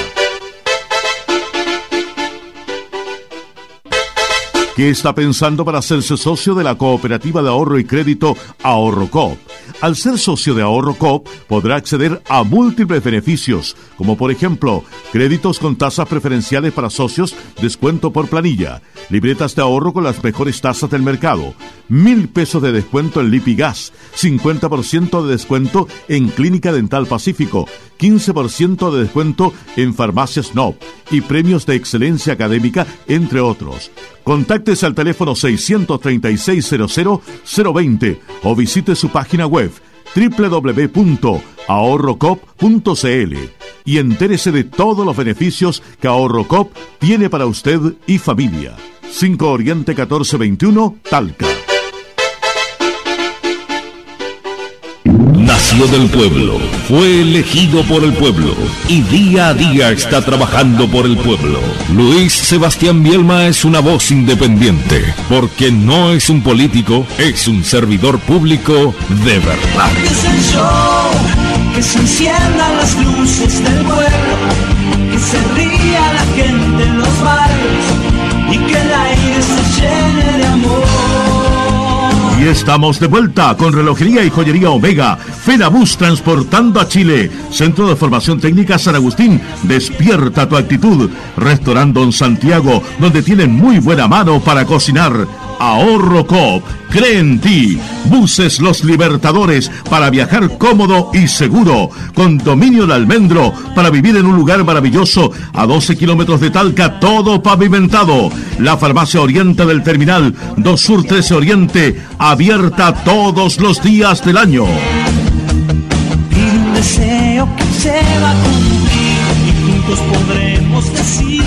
[SPEAKER 3] ¿Qué está pensando para hacerse socio de la Cooperativa de Ahorro y Crédito Ahorro Coop? Al ser socio de Ahorro Coop, podrá acceder a múltiples beneficios, como por ejemplo, créditos con tasas preferenciales para socios, descuento por planilla, libretas de ahorro con las mejores tasas del mercado, mil pesos de descuento en Lipigas, cincuenta por ciento de descuento en Clínica Dental Pacífico, quince por ciento de descuento en Farmacia Snob y premios de excelencia académica, entre otros. Contáctese al teléfono seiscientos treinta y seis cero cero cero veinte o visite su página web doble u doble u doble u punto ahorro coop punto c l y entérese de todos los beneficios que Ahorro Coop tiene para usted y familia. cinco Oriente catorce veintiuno, Talca.
[SPEAKER 1] Nació del pueblo, fue elegido por el pueblo y día a día está trabajando por el pueblo. Luis Sebastián Vielma es una voz independiente, porque no es un político, es un servidor público de verdad.
[SPEAKER 2] Es el show, que se enciendan las luces del pueblo, que se ría la gente en los barrios y que el aire se llene de amor.
[SPEAKER 3] Y estamos de vuelta con Relojería y Joyería Omega, Fenabus transportando a Chile, Centro de Formación Técnica San Agustín, despierta tu actitud, Restaurante Don Santiago, donde tienen muy buena mano para cocinar, Ahorro Coop, cree en ti, Buses Los Libertadores, para viajar cómodo y seguro, Condominio El Almendro, para vivir en un lugar maravilloso a doce kilómetros de Talca, todo pavimentado, la Farmacia Oriente del Terminal, dos Sur trece Oriente, abierta todos los días del año.
[SPEAKER 2] Pide un deseo que se va a cumplir y juntos podremos decir.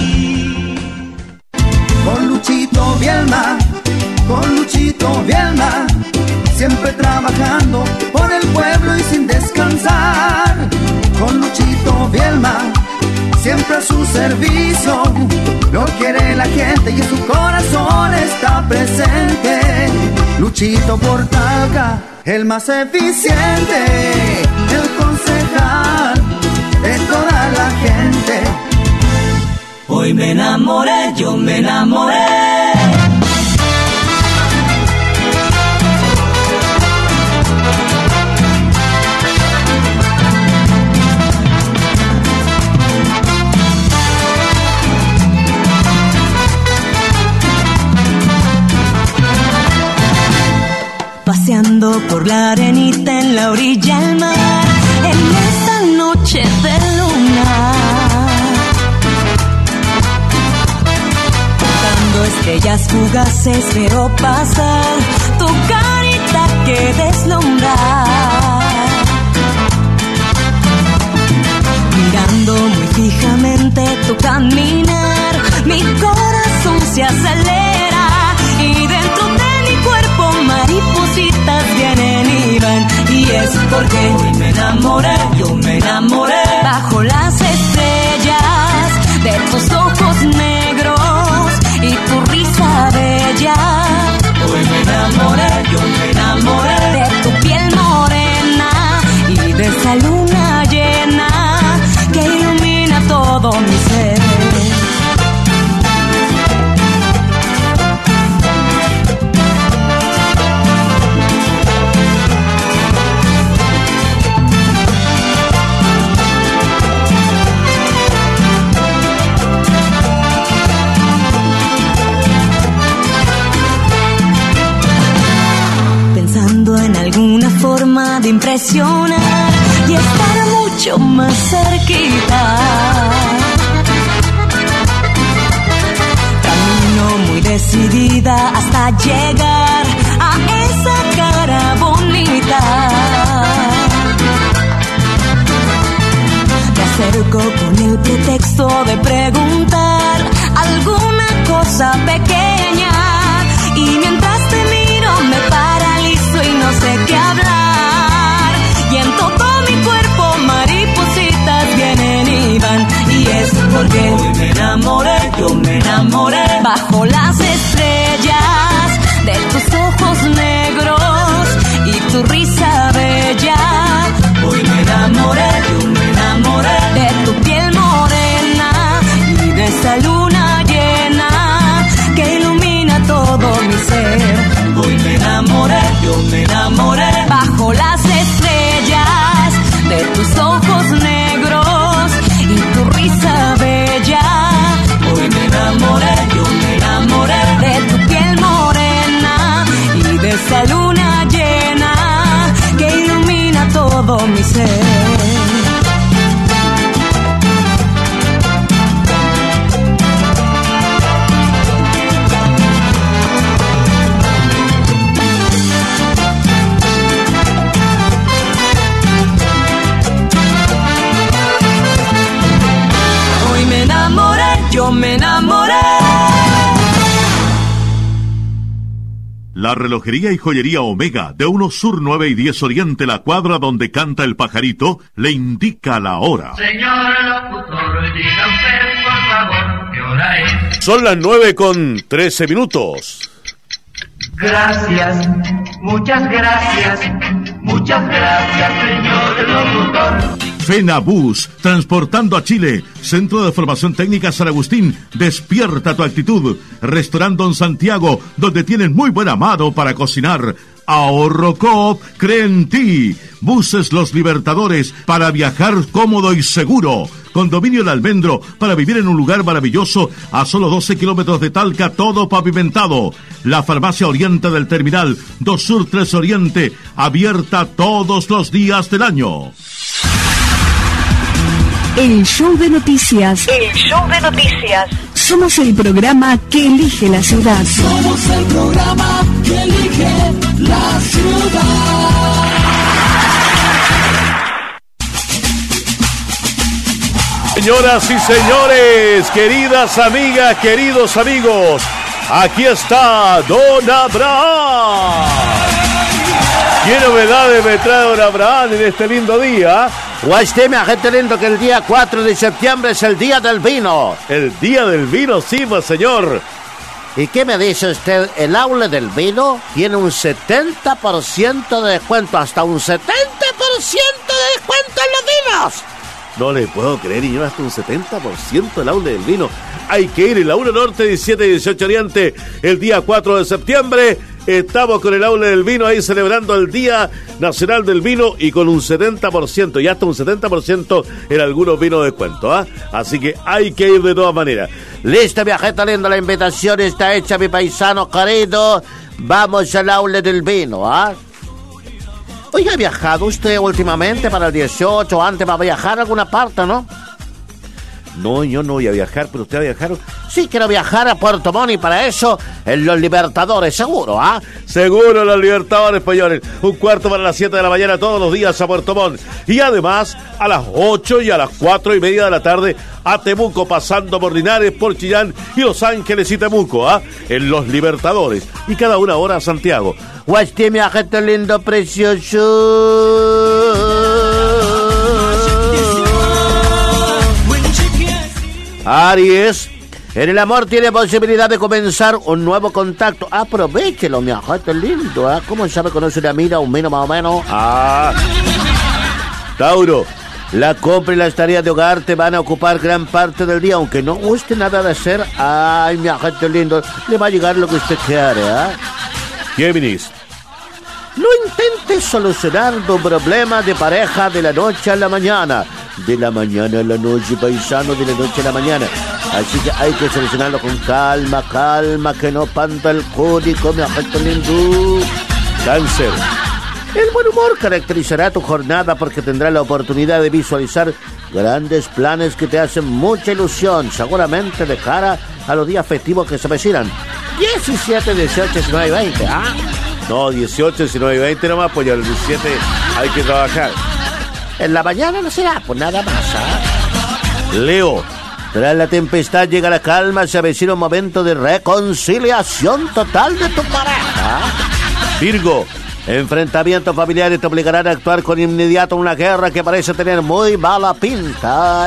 [SPEAKER 9] Con Luchito Vielma, con Luchito Vielma, siempre trabajando por el pueblo y sin descansar. Con Luchito Vielma, siempre a su servicio, lo quiere la gente y en su corazón está presente. Luchito por Talca, el más eficiente, el concejal de toda la gente.
[SPEAKER 2] Hoy me enamoré, yo me enamoré paseando por la arenita en la orilla del mar, en esta noche de luna, contando estrellas fugaces veo pasar tu carita que deslumbra, mirando muy fijamente tu caminar, mi corazón se acelera y dentro de mi cuerpo maripositas vienen y van. Y es porque hoy me enamoré, yo me enamoré bajo las estrellas de tus ojos negros y tu risa bella. Hoy me enamoré, yo me enamoré de tu piel morena y de esa luna llena que ilumina todo mi ser. En alguna forma de impresionar y estar mucho más cerquita, camino muy decidida hasta llegar a esa cara bonita. Me acerco con el pretexto de preguntar alguna cosa pequeña y mientras te miro me paralizo y no sé qué hablar, y en todo mi cuerpo maripositas vienen y van. Y es porque hoy me enamoré, yo me enamoré bajo las estrellas de tus ojos negros y tu risa bella. Hoy me enamoré, yo me enamoré de tu piel morena y de esa luna llena que ilumina todo mi ser. Hoy me enamoré, yo me enamoré bajo las estrellas de tus ojos negros y tu risa bella. Hoy me enamoré, yo me enamoré de tu piel morena y de esa luna llena que ilumina todo mi ser. Yo me enamoré.
[SPEAKER 1] La relojería y joyería Omega de uno Sur nueve y diez Oriente, la cuadra donde canta el pajarito, le indica la hora.
[SPEAKER 5] Señor locutor, diga usted por favor qué hora es.
[SPEAKER 3] Son las nueve con trece minutos.
[SPEAKER 5] Gracias, muchas gracias, muchas gracias, señor locutor.
[SPEAKER 1] FENABUS, transportando a Chile. Centro de Formación Técnica San Agustín, despierta tu actitud. Restaurante Don Santiago, donde tienen muy buena mano para cocinar. Ahorro Coop, cree en ti. Buses Los Libertadores, para viajar cómodo y seguro. Condominio El Almendro, para vivir en un lugar maravilloso a solo doce kilómetros de Talca, todo pavimentado. La Farmacia Oriente del Terminal, dos Sur tres Oriente, abierta todos los días del año.
[SPEAKER 6] El show de noticias.
[SPEAKER 11] El show de noticias.
[SPEAKER 6] Somos el programa que elige la ciudad.
[SPEAKER 2] Somos el programa que elige la ciudad.
[SPEAKER 3] Señoras y señores, queridas amigas, queridos amigos, aquí está Don Abraham. ¿Qué novedades me trae Don Abraham en este lindo día?
[SPEAKER 7] Guasteme, gente lindo, que el día cuatro de septiembre es el día del vino.
[SPEAKER 3] El día del vino, sí, pues, señor.
[SPEAKER 7] ¿Y qué me dice usted? El aula del vino tiene un setenta por ciento de descuento, hasta un setenta por ciento de descuento en los vinos.
[SPEAKER 3] No le puedo creer, y lleva hasta un setenta por ciento el aula del vino. Hay que ir en la uno Norte, diecisiete y dieciocho Oriente, el día cuatro de septiembre. Estamos con el aula del vino ahí celebrando el Día Nacional del Vino y con un setenta por ciento y hasta un setenta por ciento en algunos vinos de descuento, ¿ah? ¿eh? Así que hay que ir de todas maneras.
[SPEAKER 7] Listo, viajeta linda, la invitación está hecha, mi paisano querido. Vamos al aula del vino, ¿ah? ¿eh? Oiga, ¿ha viajado usted últimamente para el dieciocho? Antes va a viajar a alguna parte, ¿no?
[SPEAKER 3] No, yo no voy a viajar, pero usted va a viajar.
[SPEAKER 7] Sí, quiero viajar a Puerto Montt y para eso en los Libertadores, seguro, ¿ah?
[SPEAKER 3] ¿eh? Seguro, los Libertadores, señores. Un cuarto para las siete de la mañana todos los días a Puerto Montt. Y además, a las ocho y a las cuatro y media de la tarde a Temuco, pasando por Linares, por Chillán y Los Ángeles y Temuco, ¿ah? ¿eh? En los Libertadores. Y cada una hora a Santiago.
[SPEAKER 7] Guasti, mi agente lindo, precioso. Aries, en el amor tiene posibilidad de comenzar un nuevo contacto. Aprovechelo, mi agente lindo, ¿eh? ¿Cómo sabe conocer una mira, un menos más o menos?
[SPEAKER 3] Ah. Tauro,
[SPEAKER 7] la compra y las tareas de hogar te van a ocupar gran parte del día, aunque no guste nada de hacer. Ay, mi agente lindo, le va a llegar lo que usted quiere, ¿eh?
[SPEAKER 3] Géminis,
[SPEAKER 7] no intentes solucionar tu problema de pareja de la noche a la mañana. De la mañana a la noche, paisano, de la noche a la mañana. Así que hay que solucionarlo con calma, calma, que no panta el código, mi agente lindo.
[SPEAKER 3] Cáncer,
[SPEAKER 7] el buen humor caracterizará tu jornada porque tendrás la oportunidad de visualizar grandes planes que te hacen mucha ilusión, seguramente de cara a los días festivos que se avecinan. diecisiete, dieciocho, diecinueve y veinte, ¿ah?
[SPEAKER 3] No, dieciocho, diecinueve y veinte nomás, pues ya el diecisiete hay que trabajar.
[SPEAKER 7] En la mañana no será, pues nada más, ¿ah?
[SPEAKER 3] Leo,
[SPEAKER 7] tras la tempestad llega la calma, se avecina un momento de reconciliación total de tu pareja.
[SPEAKER 3] Virgo,
[SPEAKER 7] enfrentamientos familiares te obligarán a actuar con inmediato en una guerra que parece tener muy mala pinta.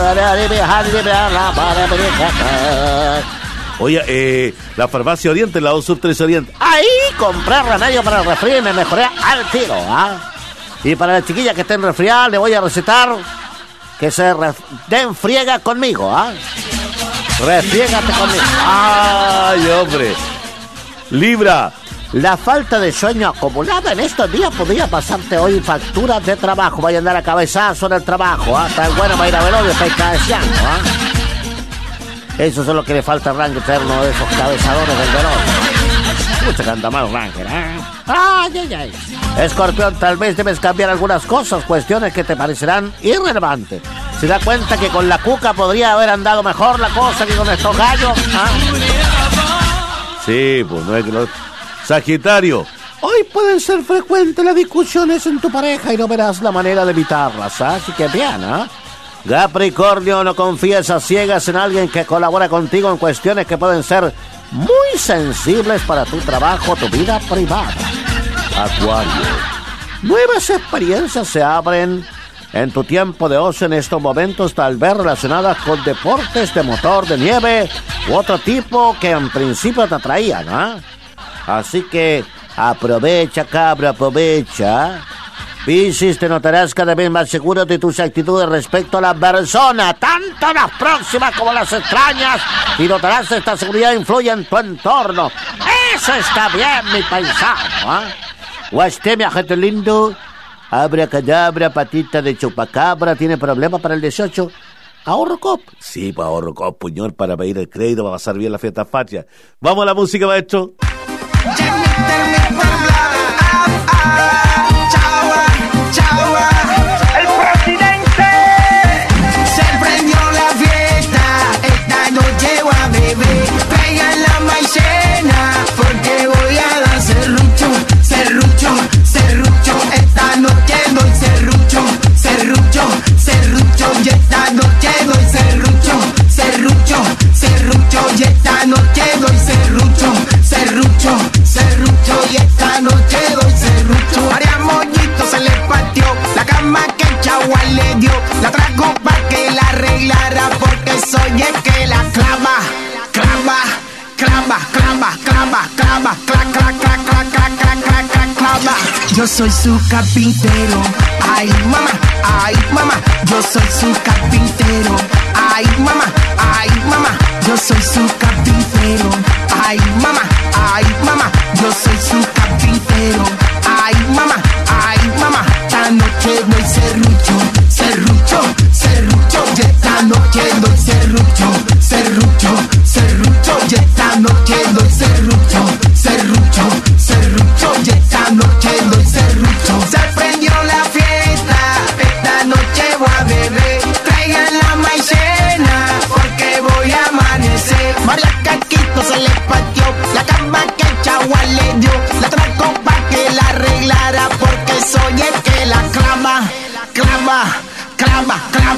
[SPEAKER 3] Oye, eh, la farmacia Oriente, la dos Sur tres Oriente.
[SPEAKER 7] Ahí compré remedio para el resfrío y me mejoré al tiro, ¿ah? Y para la chiquilla que esté en resfriada le voy a recetar que se ref... den friega conmigo, ¿ah? Refriégate conmigo.
[SPEAKER 3] ¡Ay, hombre! Libra,
[SPEAKER 7] la falta de sueño acumulada en estos días podría pasarte hoy facturas de trabajo. Vaya a andar a cabezazo en el trabajo, ¿ah? Tan bueno para ir a velorio, está cabeceando, ¿ah? Eso es lo que le falta a Ranger, ser uno de esos cabezadores del velorio. Mucho canta mal Ranger, ¿eh? Ay, ay, ay. Escorpión, tal vez debes cambiar algunas cosas, cuestiones que te parecerán irrelevantes. Se da cuenta que con la cuca podría haber andado mejor la cosa que con estos gallos, ¿ah?
[SPEAKER 3] Sí, pues no es que los... Sagitario,
[SPEAKER 7] hoy pueden ser frecuentes las discusiones en tu pareja y no verás la manera de evitarlas, ¿ah? Así que bien, ¿ah? Capricornio, no confíes a ciegas en alguien que colabora contigo en cuestiones que pueden ser muy sensibles para tu trabajo o tu vida privada.
[SPEAKER 3] Acuario,
[SPEAKER 7] nuevas experiencias se abren en tu tiempo de ocio en estos momentos, tal vez relacionadas con deportes de motor, de nieve u otro tipo que en principio te atraían, ¿ah? Así que aprovecha, cabra, aprovecha. Piscis, te notarás cada vez más seguro de tus actitudes respecto a la persona, tanto las próximas como las extrañas, y notarás que esta seguridad influye en tu entorno. Eso está bien, mi paisano, ¿eh? Guasté, mi agente lindo, abracadabra, patita de chupacabra, ¿tiene problema para el dieciocho? ¿Ahorro cop?
[SPEAKER 3] Sí, pues ahorro cop, puñor, para pedir el crédito, para pasar bien la fiesta patria. Vamos a la música, maestro.
[SPEAKER 2] El presidente se prendió la fiesta, esta noche voy a beber, traigan la maicena, porque voy a dar serrucho, serrucho, serrucho, esta noche doy serrucho, serrucho, serrucho, y esta noche doy serrucho, serrucho, serrucho, y esta noche doy serrucho, serrucho, serrucho, y esta noche doy serrucho. Varias moñitos se le partió la cama que el chagual le dio, la trajo pa' que la arreglara, porque soy el que la clava, clava, clava, clava, clava, clava, clava, clava, clava, clava, clava, clava. Yo soy su carpintero, ay mamá, ay mamá, yo soy su carpintero, ay mamá, ay mamá, yo soy su carpintero, ay mamá, ay mamá, yo soy su carpintero, ay mamá, ay mamá, esta noche doy serrucho, serrucho, serrucho, y esta noche doy serrucho, serrucho, serrucho, y esta noche doy serrucho, serrucho, serrucho, y esta noche doy serrucho.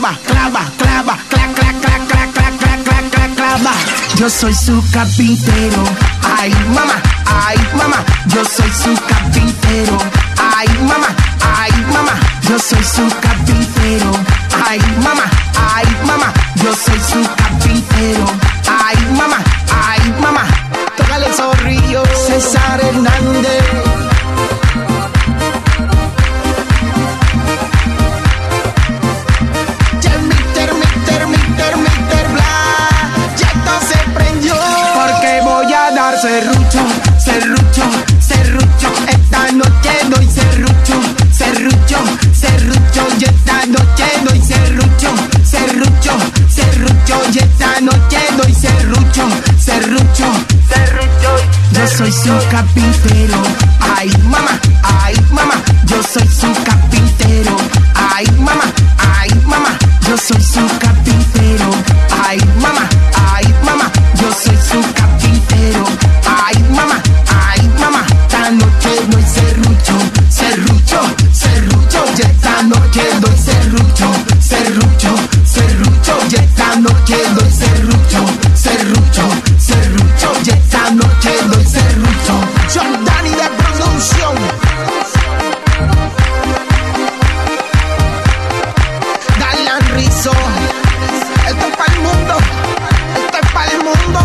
[SPEAKER 2] clava, clava, clava, clac, clac, clac, clac, clac, clac, clac, clac, clava. Yo soy su carpintero, ay mamá, ay mamá, yo soy su carpintero, ay mamá, ay mamá, yo soy su carpintero, ay mamá, ay mamá, yo soy su carpintero, ay mamá, ay mamá. Tócale el zorrillo, César Hernández. Serrucho, serrucho, serrucho, esta noche doy serrucho, serrucho, serrucho, y esta noche doy serrucho, serrucho, serrucho, y esta noche doy serrucho, serrucho, serrucho. Yo soy su carpintero, ay mamá, ay mamá, yo soy su carpintero, ay mamá, ay mamá, yo soy su carpintero, ay mamá, ay mamá, yo soy su carpintero. Ay mamá, ay mamá, esta noche doy serrucho, serrucho, serrucho, y esta noche doy serrucho, serrucho, serrucho, y esta noche doy serrucho, serrucho, serrucho, y esta noche doy serrucho. John Dani de producción. Dalan Rizzo, esto es para el mundo, esto es para el mundo.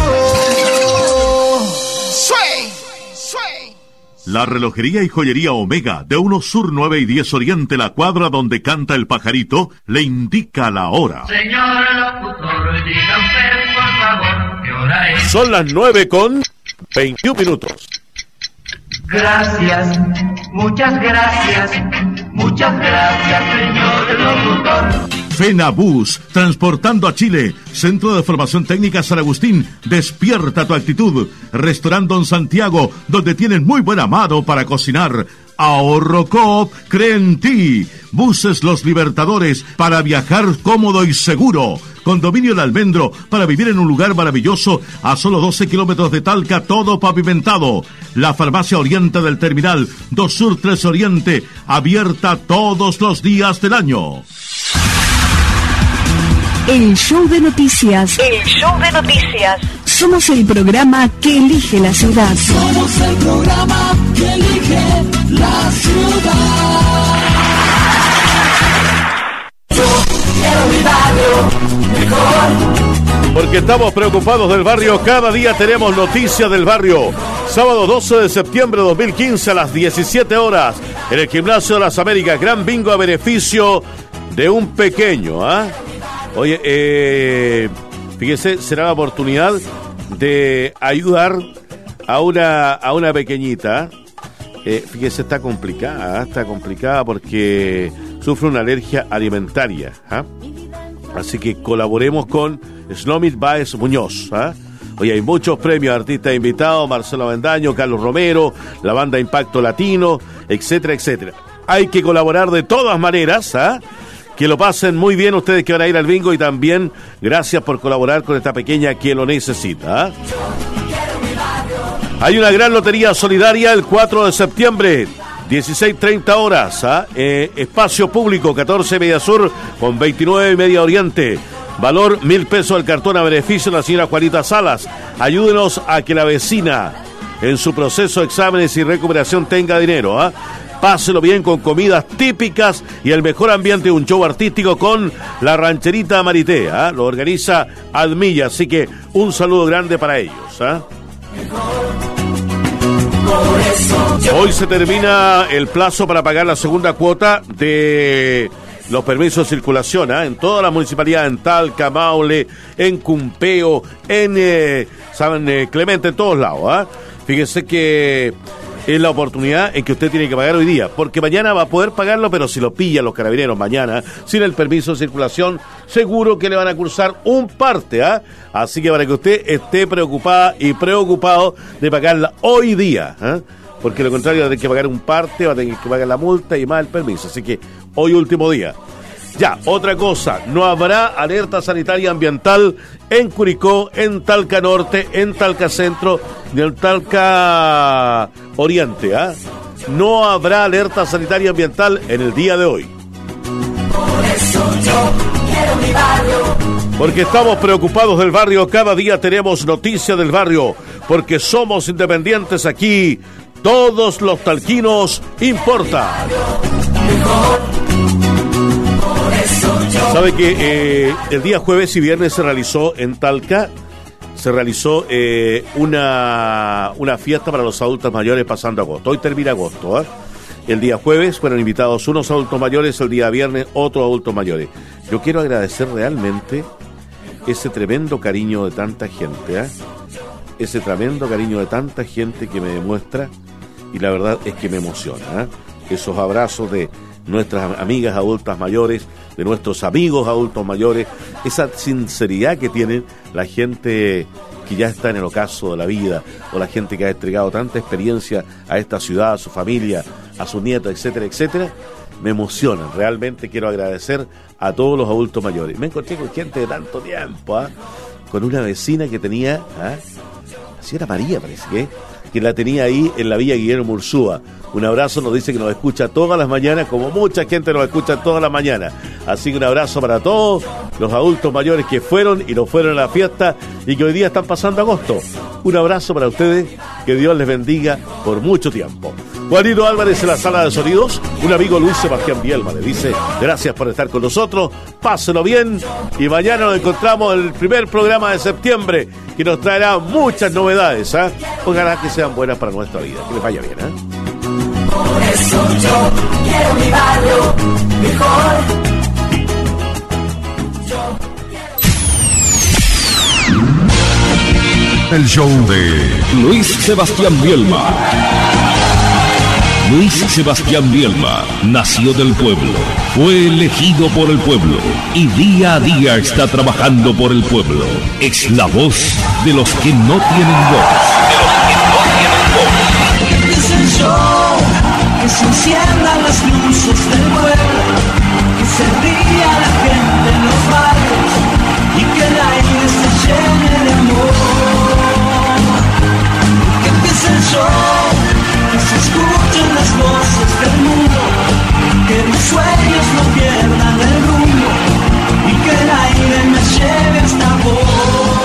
[SPEAKER 1] La relojería y joyería Omega de uno Sur nueve y diez Oriente, la cuadra donde canta el pajarito, le indica la hora.
[SPEAKER 5] Señor locutor, diga usted por favor qué hora es.
[SPEAKER 3] Son las nueve con veintiún minutos.
[SPEAKER 5] Gracias, muchas gracias, muchas gracias, señor locutor.
[SPEAKER 1] FENABUS, transportando a Chile. Centro de Formación Técnica San Agustín, despierta tu actitud. Restaurante Don Santiago, donde tienen muy buena mano para cocinar. Ahorro Coop, cree en ti. Buses Los Libertadores, para viajar cómodo y seguro. Condominio El Almendro, para vivir en un lugar maravilloso a solo doce kilómetros de Talca, todo pavimentado. La Farmacia Oriente del Terminal, dos Sur tres Oriente, abierta todos los días del año.
[SPEAKER 6] El show de noticias.
[SPEAKER 11] El show de noticias.
[SPEAKER 6] Somos el programa que elige la ciudad.
[SPEAKER 2] Somos el programa que elige la ciudad. Yo quiero mi barrio mejor.
[SPEAKER 3] Porque estamos preocupados del barrio, cada día tenemos noticias del barrio. Sábado doce de septiembre de dos mil quince a las diecisiete horas, en el Gimnasio de las Américas, gran bingo a beneficio de un pequeño, ¿ah? ¿eh? Oye, eh, fíjese, será la oportunidad de ayudar a una a una pequeñita. Eh, fíjese, está complicada, ¿eh? está complicada porque sufre una alergia alimentaria. ¿eh? Así que colaboremos con Slomit Baez Muñoz. ¿eh? Oye, hay muchos premios, artistas invitados, Marcelo Avendaño, Carlos Romero, la banda Impacto Latino, etcétera, etcétera. Hay que colaborar de todas maneras, ¿eh? Que lo pasen muy bien ustedes que van a ir al bingo y también gracias por colaborar con esta pequeña que lo necesita. ¿eh? Hay una gran lotería solidaria el cuatro de septiembre, dieciséis treinta horas, ¿eh? Eh, espacio público, catorce Media Sur con veintinueve Media Oriente. Valor mil pesos el cartón a beneficio de la señora Juanita Salas. Ayúdenos a que la vecina en su proceso de exámenes y recuperación tenga dinero. ¿eh? Páselo bien con comidas típicas y el mejor ambiente de un show artístico con la Rancherita Maritea. ¿eh? Lo organiza Almilla, así que un saludo grande para ellos. ¿eh? Hoy se termina el plazo para pagar la segunda cuota de los permisos de circulación ¿eh? en todas las municipalidades, en Talca, Maule, en Cumpeo, en eh, San eh, Clemente, en todos lados. ¿eh? Fíjese que es la oportunidad en que usted tiene que pagar hoy día, porque mañana va a poder pagarlo, pero si lo pillan los carabineros mañana, sin el permiso de circulación, seguro que le van a cursar un parte, ¿ah? ¿eh? Así que para que usted esté preocupada y preocupado de pagarla hoy día, ¿eh? Porque lo contrario va a tener que pagar un parte, va a tener que pagar la multa y más el permiso, así que hoy último día. Ya, otra cosa, no habrá alerta sanitaria ambiental en Curicó, en Talca Norte, en Talca Centro, ni en Talca Oriente. ¿eh? No habrá alerta sanitaria ambiental en el día de hoy.
[SPEAKER 2] Por eso yo quiero mi barrio.
[SPEAKER 3] Porque estamos preocupados del barrio, cada día tenemos noticia del barrio, porque somos independientes aquí, todos los talquinos importan. ¿Sabe que eh, el día jueves y viernes se realizó en Talca, se realizó eh, una, una fiesta para los adultos mayores pasando agosto? Hoy termina agosto, ¿eh? El día jueves fueron invitados unos adultos mayores, el día viernes otros adultos mayores. Yo quiero agradecer realmente ese tremendo cariño de tanta gente, ¿eh? Ese tremendo cariño de tanta gente que me demuestra, y la verdad es que me emociona, ¿eh? Esos abrazos de nuestras amigas adultas mayores, de nuestros amigos adultos mayores, esa sinceridad que tienen la gente que ya está en el ocaso de la vida, o la gente que ha entregado tanta experiencia a esta ciudad, a su familia, a sus nietos, etcétera, etcétera, me emocionan. Realmente quiero agradecer a todos los adultos mayores. Me encontré con gente de tanto tiempo, ¿eh? Con una vecina que tenía, ¿eh? La señora María parece que, que la tenía ahí en la Villa Guillermo Ursúa. Un abrazo, nos dice que nos escucha todas las mañanas, como mucha gente nos escucha todas las mañanas. Así que un abrazo para todos los adultos mayores que fueron y no fueron a la fiesta y que hoy día están pasando agosto. Un abrazo para ustedes, que Dios les bendiga por mucho tiempo. Juanito Álvarez en la sala de sonidos, un amigo Luis Sebastián Bielma le dice gracias por estar con nosotros, pásenlo bien y mañana nos encontramos en el primer programa de septiembre que nos traerá muchas novedades, ¿eh? Ojalá que sean buenas para nuestra vida, que les vaya bien, ¿eh?
[SPEAKER 2] Por eso yo quiero mi barrio mejor.
[SPEAKER 1] El show de Luis Sebastián Bielma. Luis Sebastián Bielma nació del pueblo, fue elegido por el pueblo y día a día está trabajando por el pueblo. Es la voz de los que no tienen voz. De los que no tienen voz.
[SPEAKER 2] Es el show, que se enciendan las luces del pueblo, que se ría la gente en los barrios y que el aire se llene de amor. Que empiece el show, que se escuchen las voces del mundo, que mis sueños no pierdan el rumbo y que el aire me lleve hasta vos.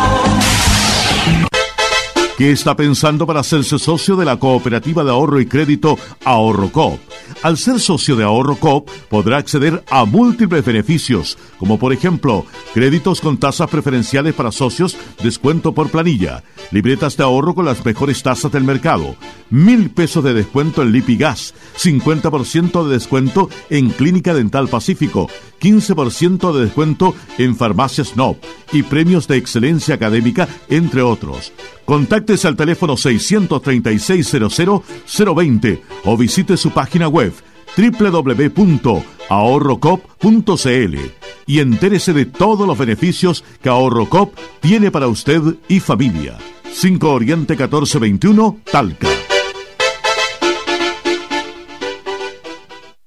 [SPEAKER 1] ¿Qué está pensando para hacerse socio de la Cooperativa de Ahorro y Crédito Ahorro Coop? Al ser socio de Ahorro Coop podrá acceder a múltiples beneficios, como por ejemplo, créditos con tasas preferenciales para socios, descuento por planilla, libretas de ahorro con las mejores tasas del mercado, mil pesos de descuento en Lipigas, cincuenta por ciento de descuento en Clínica Dental Pacífico, quince por ciento de descuento en Farmacias N O P y premios de excelencia académica, entre otros. Contáctese al teléfono seiscientos treinta y seis cero cero cero veinte o visite su página web doble u doble u doble u punto ahorro coop punto c l y entérese de todos los beneficios que Ahorro Coop tiene para usted y familia. cinco Oriente catorce veintiuno, Talca.